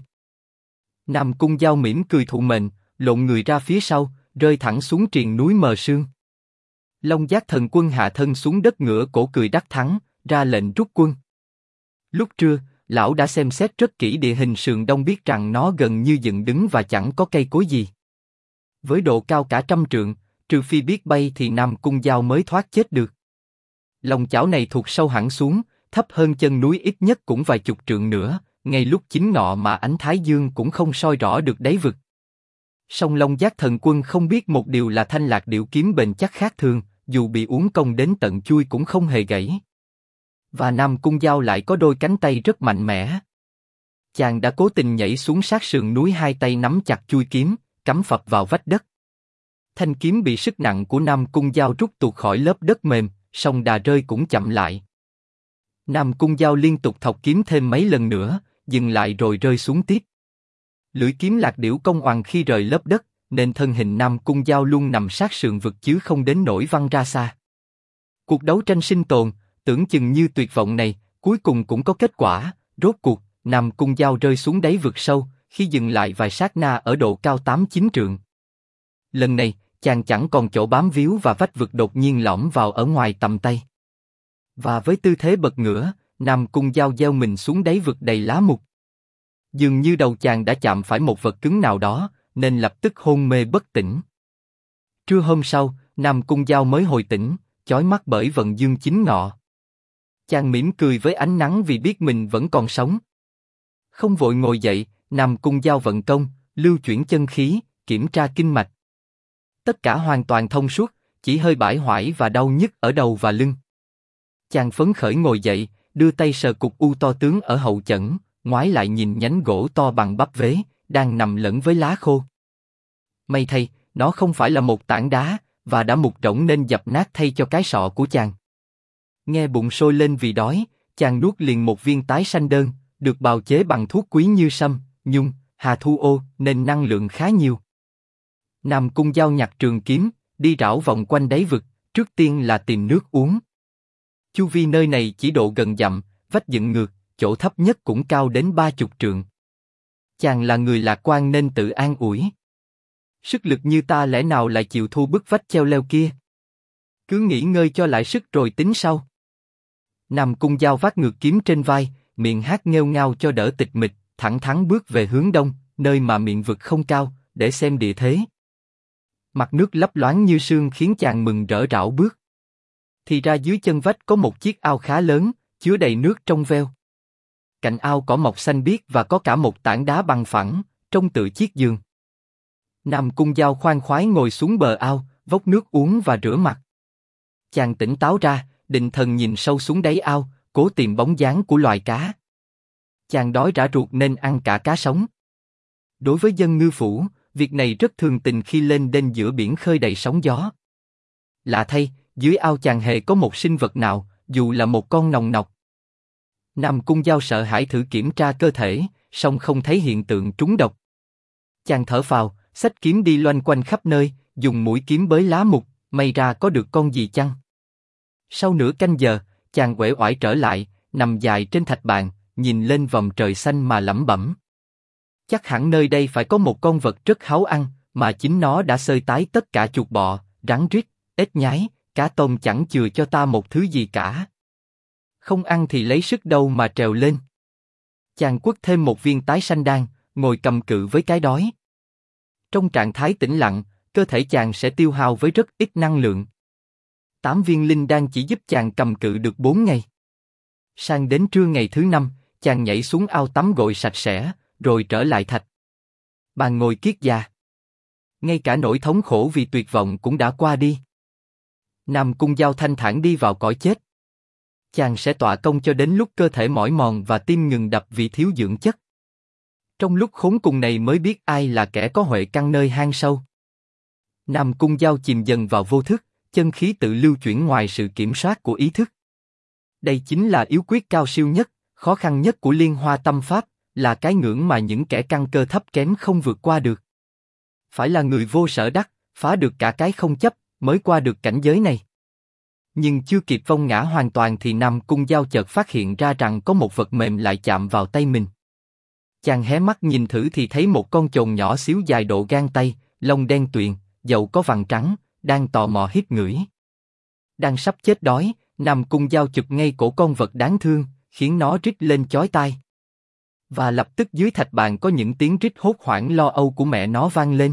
Nam Cung Dao mỉm cười thụ mệnh, lộn người ra phía sau, rơi thẳng xuống triền núi mờ sương. Long Giác thần quân hạ thân xuống đất ngửa cổ cười đắc thắng, ra lệnh rút quân. Lúc trưa, lão đã xem xét rất kỹ địa hình sườn đông, biết rằng nó gần như dựng đứng và chẳng có cây cối gì. Với độ cao cả 100 trượng, trừ phi biết bay thì Nam Cung Dao mới thoát chết được. Lòng chảo này thuộc sâu hẳn xuống, thấp hơn chân núi ít nhất cũng vài chục trượng nữa, ngay lúc chính ngọ mà ánh thái dương cũng không soi rõ được đáy vực. Song Long Giác thần quân không biết một điều là thanh lạc điểu kiếm bền chắc khác thường, dù bị uốn cong đến tận chui cũng không hề gãy. Và Nam Cung Dao lại có đôi cánh tay rất mạnh mẽ. Chàng đã cố tình nhảy xuống sát sườn núi, hai tay nắm chặt chui kiếm, cắm phập vào vách đất. Thanh kiếm bị sức nặng của Nam Cung Dao rút tuột khỏi lớp đất mềm, song đà rơi cũng chậm lại. Nam Cung Dao liên tục thọc kiếm thêm mấy lần nữa, dừng lại rồi rơi xuống tiếp. Lưỡi kiếm lạc điểu công oằn khi rời lớp đất, nên thân hình Nam Cung Dao luôn nằm sát sườn vực chứ không đến nỗi văng ra xa. Cuộc đấu tranh sinh tồn, tưởng chừng như tuyệt vọng này, cuối cùng cũng có kết quả. Rốt cuộc, Nam Cung Dao rơi xuống đáy vực sâu, khi dừng lại vài sát na ở độ cao 8-9 trượng. Lần này, chàng chẳng còn chỗ bám víu và vách vực đột nhiên lõm vào ở ngoài tầm tay. Và với tư thế bật ngửa, Nam Cung Dao gieo mình xuống đáy vực đầy lá mục. Dường như đầu chàng đã chạm phải một vật cứng nào đó, nên lập tức hôn mê bất tỉnh. Trưa hôm sau, Nam Cung Dao mới hồi tỉnh, chói mắt bởi vận dương chính ngọ. Chàng mỉm cười với ánh nắng vì biết mình vẫn còn sống. Không vội ngồi dậy, Nam Cung Giao vận công, lưu chuyển chân khí, kiểm tra kinh mạch. Tất cả hoàn toàn thông suốt, chỉ hơi bãi hoải và đau nhức ở đầu và lưng. Chàng phấn khởi ngồi dậy, đưa tay sờ cục u to tướng ở hậu chẩn, ngoái lại nhìn nhánh gỗ to bằng bắp vế, đang nằm lẫn với lá khô. May thay, nó không phải là một tảng đá, và đã mục rỗng nên dập nát thay cho cái sọ của chàng. Nghe bụng sôi lên vì đói, chàng nuốt liền một viên tái sanh đơn, được bào chế bằng thuốc quý như sâm, nhung, hà thu ô, nên năng lượng khá nhiều. Nam Cung Giao nhặt trường kiếm, đi rảo vòng quanh đáy vực, trước tiên là tìm nước uống. Chu vi nơi này chỉ độ gần dặm, vách dựng ngược, chỗ thấp nhất cũng cao đến 30 trượng. Chàng là người lạc quan nên tự an ủi. Sức lực như ta lẽ nào lại chịu thu bức vách treo leo kia? Cứ nghỉ ngơi cho lại sức rồi tính sau. Nam Cung Giao vác ngược kiếm trên vai, miệng hát nghêu ngao cho đỡ tịch mịch, thẳng thắn bước về hướng đông, nơi mà miệng vực không cao, để xem địa thế. Mặt nước lấp loáng như sương khiến chàng mừng rỡ rảo bước. Thì ra dưới chân vách có một chiếc ao khá lớn, chứa đầy nước trong veo. Cạnh ao cỏ mọc xanh biếc và có cả một tảng đá bằng phẳng, trông tựa chiếc giường. Nam Cung Giao khoan khoái ngồi xuống bờ ao, vốc nước uống và rửa mặt. Chàng tỉnh táo ra, định thần nhìn sâu xuống đáy ao, cố tìm bóng dáng của loài cá. Chàng đói rã ruột nên ăn cả cá sống. Đối với dân ngư phủ, việc này rất thường tình khi lên đên giữa biển khơi đầy sóng gió. Lạ thay, dưới ao chàng hề có một sinh vật nào, dù là một con nòng nọc. Nam Cung Giao sợ hãi thử kiểm tra cơ thể, song không thấy hiện tượng trúng độc. Chàng thở phào, xách kiếm đi loanh quanh khắp nơi, dùng mũi kiếm bới lá mục, may ra có được con gì chăng? Sau nửa canh giờ, chàng uể oải trở lại, nằm dài trên thạch bàn, nhìn lên vòng trời xanh mà lẩm bẩm. Chắc hẳn nơi đây phải có một con vật rất háo ăn, mà chính nó đã xơi tái tất cả chuột bọ, rắn rít, ếch nhái, cá tôm chẳng chừa cho ta một thứ gì cả. Không ăn thì lấy sức đâu mà trèo lên. Chàng quất thêm một viên tái sanh đan, ngồi cầm cự với cái đói. Trong trạng thái tĩnh lặng, cơ thể chàng sẽ tiêu hao với rất ít năng lượng. 8 viên linh đan chỉ giúp chàng cầm cự được 4 ngày. Sang đến trưa ngày thứ 5, chàng nhảy xuống ao tắm gội sạch sẽ, rồi trở lại thạch bàn ngồi kiết già. Ngay cả nỗi thống khổ vì tuyệt vọng cũng đã qua đi. Nam Cung Giao thanh thản đi vào cõi chết. Chàng sẽ tọa công cho đến lúc cơ thể mỏi mòn và tim ngừng đập vì thiếu dưỡng chất. Trong lúc khốn cùng này mới biết ai là kẻ có huệ căn nơi hang sâu. Nam Cung Giao chìm dần vào vô thức, chân khí tự lưu chuyển ngoài sự kiểm soát của ý thức. Đây chính là yếu quyết cao siêu nhất, khó khăn nhất của Liên Hoa Tâm Pháp, là cái ngưỡng mà những kẻ căn cơ thấp kém không vượt qua được. Phải là người vô sở đắc, phá được cả cái không chấp, mới qua được cảnh giới này. Nhưng chưa kịp vong ngã hoàn toàn thì Nam Cung Giao chợt phát hiện ra rằng có một vật mềm lại chạm vào tay mình. Chàng hé mắt nhìn thử thì thấy một con chồn nhỏ xíu dài độ gang tay, lông đen tuyền, dầu có vằn trắng, đang tò mò hít ngửi. Đang sắp chết đói, Nam Cung Giao chụp ngay cổ con vật đáng thương, khiến nó rít lên chói tai. Và lập tức dưới thạch bàn có những tiếng rít hốt hoảng lo âu của mẹ nó vang lên.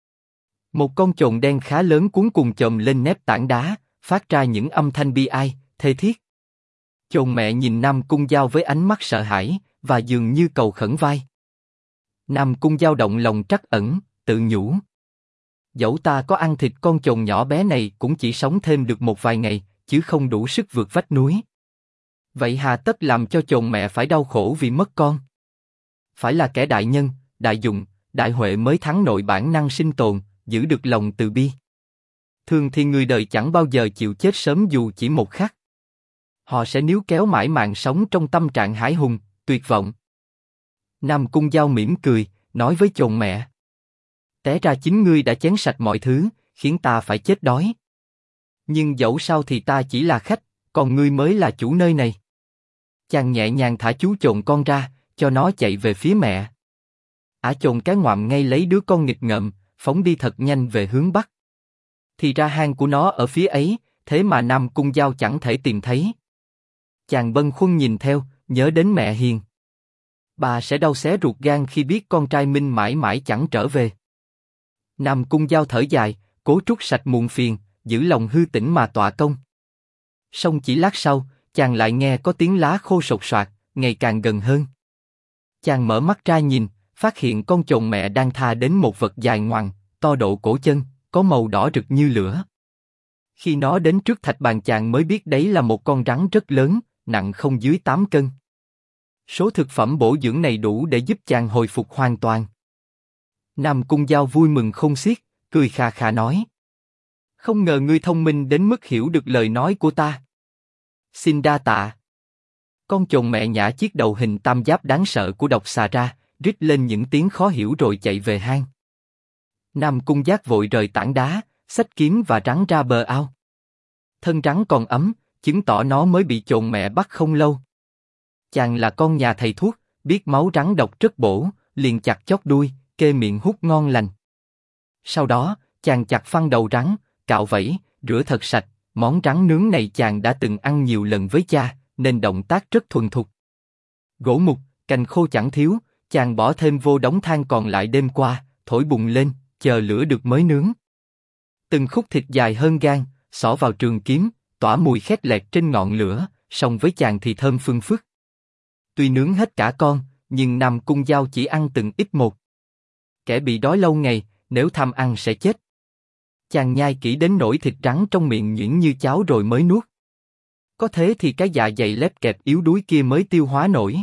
Một con chồn đen khá lớn cuống cùng chồm lên nép tảng đá, phát ra những âm thanh bi ai, thê thiết. Chồn mẹ nhìn Nam Cung Giao với ánh mắt sợ hãi, và dường như cầu khẩn vai. Nam Cung Giao động lòng trắc ẩn, tự nhủ. Dẫu ta có ăn thịt con chồn nhỏ bé này cũng chỉ sống thêm được một vài ngày, chứ không đủ sức vượt vách núi. Vậy hà tất làm cho chồn mẹ phải đau khổ vì mất con? Phải là kẻ đại nhân, đại dụng, đại huệ mới thắng nội bản năng sinh tồn, giữ được lòng từ bi. Thường thì người đời chẳng bao giờ chịu chết sớm dù chỉ một khắc. Họ sẽ níu kéo mãi mạng sống trong tâm trạng hãi hùng, tuyệt vọng. Nam Cung Giao mỉm cười, nói với chồn mẹ. Té ra chính ngươi đã chén sạch mọi thứ, khiến ta phải chết đói. Nhưng dẫu sao thì ta chỉ là khách, còn ngươi mới là chủ nơi này. Chàng nhẹ nhàng thả chú chồn con ra, cho nó chạy về phía mẹ. Chồn cái ngoạm ngay lấy đứa con nghịch ngợm, phóng đi thật nhanh về hướng bắc. Thì ra hang của nó ở phía ấy, thế mà Nam Cung Giao chẳng thể tìm thấy. Chàng bâng khuâng nhìn theo, nhớ đến mẹ hiền. Bà sẽ đau xé ruột gan khi biết con trai mình mãi mãi chẳng trở về. Nam Cung Giao thở dài, cố trút sạch muộn phiền, giữ lòng hư tĩnh mà tọa công. Song chỉ lát sau, chàng lại nghe có tiếng lá khô sột soạt, ngày càng gần hơn. Chàng mở mắt ra nhìn, phát hiện con chồn mẹ đang tha đến một vật dài ngoằng, to độ cổ chân, có màu đỏ rực như lửa. Khi nó đến trước thạch bàn chàng mới biết đấy là một con rắn rất lớn, nặng không dưới 8 cân. Số thực phẩm bổ dưỡng này đủ để giúp chàng hồi phục hoàn toàn. Nam Cung Dao vui mừng khôn xiết, cười khà khà nói: không ngờ ngươi thông minh đến mức hiểu được lời nói của ta. Xin đa tạ. Con chồn mẹ nhả chiếc đầu hình tam giác đáng sợ của độc xà ra, rít lên những tiếng khó hiểu rồi chạy về hang. Nam Cung Giác vội rời tảng đá, xách kiếm và rắn ra bờ ao. Thân rắn còn ấm, chứng tỏ nó mới bị chồn mẹ bắt không lâu. Chàng là con nhà thầy thuốc, biết máu rắn độc rất bổ, liền chặt chót đuôi, kê miệng hút ngon lành. Sau đó, chàng chặt phăng đầu rắn, cạo vảy, rửa thật sạch. Món rắn nướng này chàng đã từng ăn nhiều lần với cha, nên động tác rất thuần thục. Gỗ mục, cành khô chẳng thiếu, chàng bỏ thêm vô đống than còn lại đêm qua, thổi bùng lên, chờ lửa được mới nướng. Từng khúc thịt dài hơn gang, xỏ vào trường kiếm, tỏa mùi khét lẹt trên ngọn lửa, song với chàng thì thơm phưng phức. Tuy nướng hết cả con, nhưng Nam Cung Dao chỉ ăn từng ít một. Kẻ bị đói lâu ngày, nếu tham ăn sẽ chết. Chàng nhai kỹ đến nỗi thịt rắn trong miệng nhuyễn như cháo rồi mới nuốt. Có thế thì cái dạ dày lép kẹp yếu đuối kia mới tiêu hóa nổi.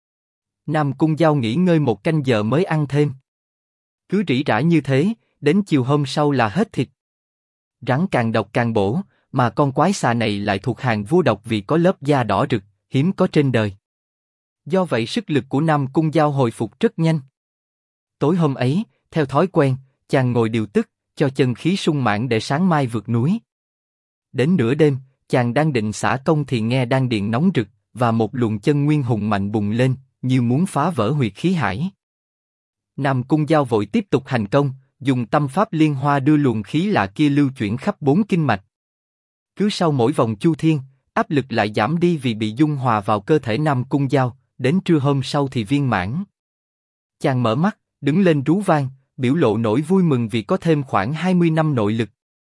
Nam Cung Dao nghỉ ngơi một canh giờ mới ăn thêm. Cứ rỉ rả như thế, đến chiều hôm sau là hết thịt. Rắn càng độc càng bổ, mà con quái xà này lại thuộc hàng vua độc vì có lớp da đỏ rực, hiếm có trên đời. Do vậy sức lực của Nam Cung Dao hồi phục rất nhanh. Tối hôm ấy, theo thói quen, chàng ngồi điều tức, cho chân khí sung mãn để sáng mai vượt núi. Đến nửa đêm, chàng đang định xả công thì nghe đan điền nóng rực, và một luồng chân nguyên hùng mạnh bùng lên, như muốn phá vỡ huyệt khí hải. Nam Cung Dao vội tiếp tục hành công, dùng tâm pháp liên hoa đưa luồng khí lạ kia lưu chuyển khắp 4 kinh mạch. Cứ sau mỗi vòng chu thiên, áp lực lại giảm đi vì bị dung hòa vào cơ thể Nam Cung Dao, đến trưa hôm sau thì viên mãn. Chàng mở mắt, đứng lên rú vang, biểu lộ nỗi vui mừng vì có thêm khoảng 20 năm nội lực.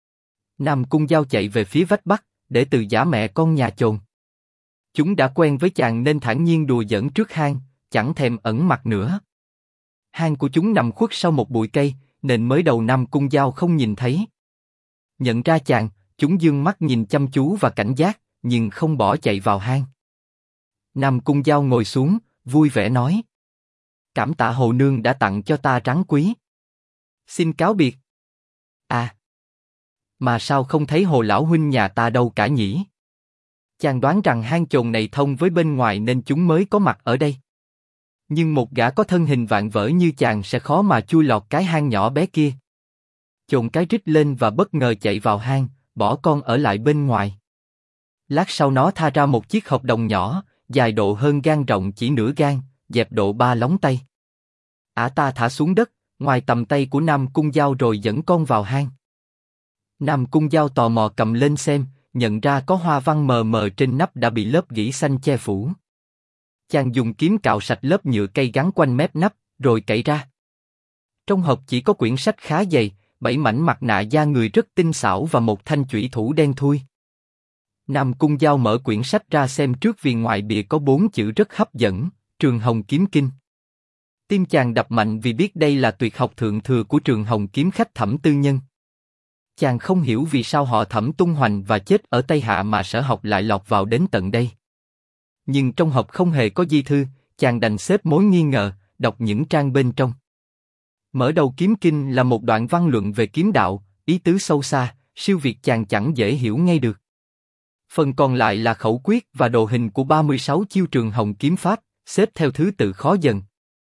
Nam Cung Dao chạy về phía vách bắc, để từ giả mẹ con nhà chồn. Chúng đã quen với chàng nên thản nhiên đùa giỡn trước hang, chẳng thèm ẩn mặt nữa. Hang của chúng nằm khuất sau một bụi cây, nên mới đầu Nam Cung Dao không nhìn thấy. Nhận ra chàng, chúng dương mắt nhìn chăm chú và cảnh giác, nhưng không bỏ chạy vào hang. Nam Cung Dao ngồi xuống, vui vẻ nói: cảm tạ Hồ Nương đã tặng cho ta rắn quý. Xin cáo biệt. À, mà sao không thấy Hồ lão huynh nhà ta đâu cả nhỉ? Chàng đoán rằng hang chồn này thông với bên ngoài nên chúng mới có mặt ở đây. Nhưng một gã có thân hình vạm vỡ như chàng sẽ khó mà chui lọt cái hang nhỏ bé kia. Chồn cái rít lên và bất ngờ chạy vào hang, bỏ con ở lại bên ngoài. Lát sau nó tha ra một chiếc hộp đồng nhỏ, dài độ hơn gang, rộng chỉ nửa gang, dẹp độ 3 lóng tay. Ta thả xuống đất, ngoài tầm tay của Nam Cung Dao rồi dẫn con vào hang. Nam Cung Dao tò mò cầm lên xem, nhận ra có hoa văn mờ mờ trên nắp đã bị lớp gỉ xanh che phủ. Chàng dùng kiếm cạo sạch lớp nhựa cây gắn quanh mép nắp, rồi cậy ra. Trong hộp chỉ có quyển sách khá dày, 7 mảnh mặt nạ da người rất tinh xảo và một thanh chủy thủ đen thui. Nam Cung Dao mở quyển sách ra xem trước vì ngoài bìa có 4 chữ rất hấp dẫn: Trường Hồng Kiếm Kinh. Tim chàng đập mạnh vì biết đây là tuyệt học thượng thừa của Trường Hồng kiếm khách Thẩm Tư Nhân. Chàng không hiểu vì sao họ Thẩm tung hoành và chết ở Tây Hạ mà sở học lại lọt vào đến tận đây. Nhưng trong hộp không hề có di thư, chàng đành xếp mối nghi ngờ, đọc những trang bên trong. Mở đầu kiếm kinh là một đoạn văn luận về kiếm đạo, ý tứ sâu xa, siêu việt chàng chẳng dễ hiểu ngay được. Phần còn lại là khẩu quyết và đồ hình của 36 chiêu Trường Hồng kiếm pháp, xếp theo thứ tự khó dần.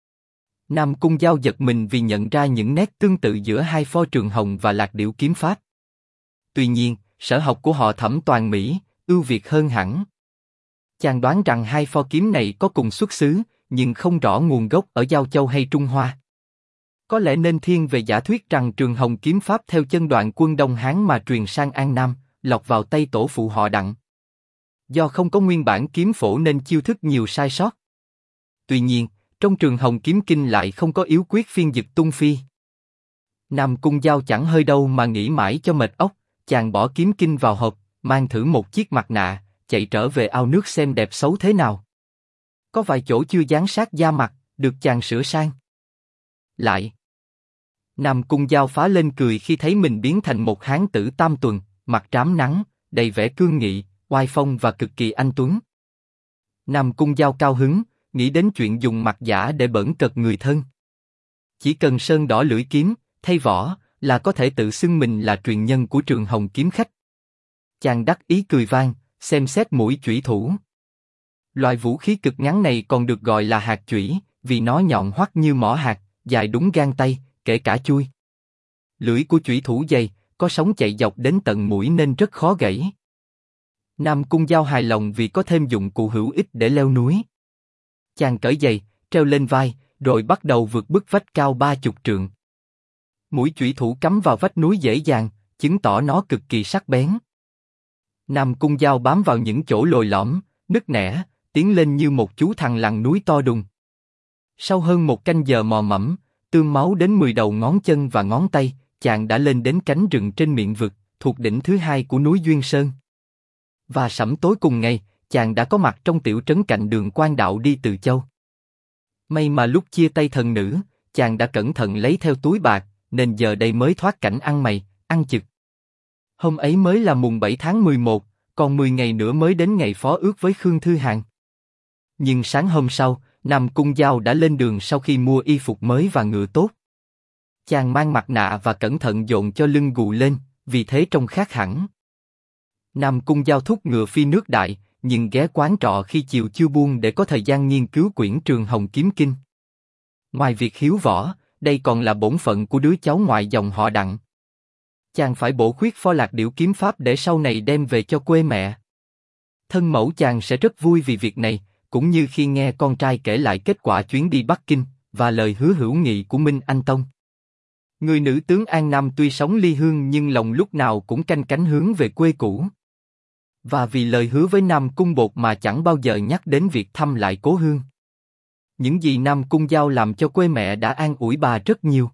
Nam Cung Dao giật mình vì nhận ra những nét tương tự giữa hai pho Trường Hồng và Lạc Điểu kiếm pháp. Tuy nhiên, sở học của họ Thẩm toàn Mỹ, ưu việt hơn hẳn. Chàng đoán rằng hai pho kiếm này có cùng xuất xứ, nhưng không rõ nguồn gốc ở Giao Châu hay Trung Hoa. Có lẽ nên thiên về giả thuyết rằng Trường Hồng kiếm pháp theo chân đoạn quân Đông Hán mà truyền sang An Nam, lọt vào tay tổ phụ họ Đặng. Do không có nguyên bản kiếm phổ nên chiêu thức nhiều sai sót. Tuy nhiên, trong Trường Hồng kiếm kinh lại không có yếu quyết phiên dịch tung phi. Nam Cung Dao chẳng hơi đâu mà nghĩ mãi cho mệt óc, chàng bỏ kiếm kinh vào hộp, mang thử một chiếc mặt nạ, chạy trở về ao nước xem đẹp xấu thế nào. Có vài chỗ chưa dán sát da mặt, được chàng sửa sang lại. Nam Cung Giao phá lên cười khi thấy mình biến thành một hán tử tam tuần, mặt trám nắng, đầy vẻ cương nghị, oai phong và cực kỳ anh tuấn. Nam Cung Giao cao hứng, nghĩ đến chuyện dùng mặt giả để bỡn cợt người thân. Chỉ cần sơn đỏ lưỡi kiếm, thay vỏ, là có thể tự xưng mình là truyền nhân của Trường Hồng kiếm khách. Chàng đắc ý cười vang, xem xét mũi chủy thủ. Loại vũ khí cực ngắn này còn được gọi là hạt chủy, vì nó nhọn hoắt như mỏ hạt, dài đúng gang tay, kể cả chui. Lưỡi của chủy thủ dày, có sóng chạy dọc đến tận mũi nên rất khó gãy. Nam Cung Giao hài lòng vì có thêm dụng cụ hữu ích để leo núi. Chàng cởi giày, treo lên vai, rồi bắt đầu vượt bức vách cao 30 trượng. Mũi chủy thủ cắm vào vách núi dễ dàng, chứng tỏ nó cực kỳ sắc bén. Nam Cung Giao bám vào những chỗ lồi lõm, nứt nẻ, tiến lên như một chú thằn lằn núi to đùng. Sau hơn một canh giờ mò mẫm, tươm máu đến 10 đầu ngón chân và ngón tay, chàng đã lên đến cánh rừng trên miệng vực, thuộc đỉnh thứ hai của núi Duyên Sơn. Và sẫm tối cùng ngày, chàng đã có mặt trong tiểu trấn cạnh đường Quan Đạo đi Từ Châu. May mà lúc chia tay thần nữ, chàng đã cẩn thận lấy theo túi bạc, nên giờ đây mới thoát cảnh ăn mày, ăn chực. Hôm ấy mới là mùng 7 tháng 11, còn 10 ngày nữa mới đến ngày phó ước với Khương Thư Hàn. Nhưng sáng hôm sau, Nam Cung Giao đã lên đường sau khi mua y phục mới và ngựa tốt. Chàng mang mặt nạ và cẩn thận dồn cho lưng gù lên, vì thế trông khác hẳn. Nam Cung Giao thúc ngựa phi nước đại, nhưng ghé quán trọ khi chiều chưa buông để có thời gian nghiên cứu quyển Trường Hồng Kiếm Kinh. Ngoài việc hiếu võ, đây còn là bổn phận của đứa cháu ngoại dòng họ Đặng. Chàng phải bổ khuyết pho lạc điểu kiếm pháp để sau này đem về cho quê mẹ. Thân mẫu chàng sẽ rất vui vì việc này, cũng như khi nghe con trai kể lại kết quả chuyến đi Bắc Kinh và lời hứa hữu nghị của Minh Anh Tông. Người nữ tướng An Nam tuy sống ly hương nhưng lòng lúc nào cũng canh cánh hướng về quê cũ. Và vì lời hứa với Nam Cung Bột mà chẳng bao giờ nhắc đến việc thăm lại cố hương. Những gì Nam Cung Giao làm cho quê mẹ đã an ủi bà rất nhiều.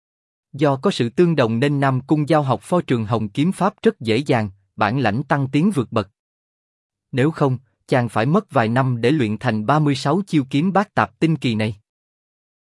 Do có sự tương đồng nên Nam Cung Giao học phó Trường Hồng kiếm pháp rất dễ dàng, bản lãnh tăng tiến vượt bậc. Nếu không, chàng phải mất vài năm để luyện thành 36 chiêu kiếm bát tạp tinh kỳ này.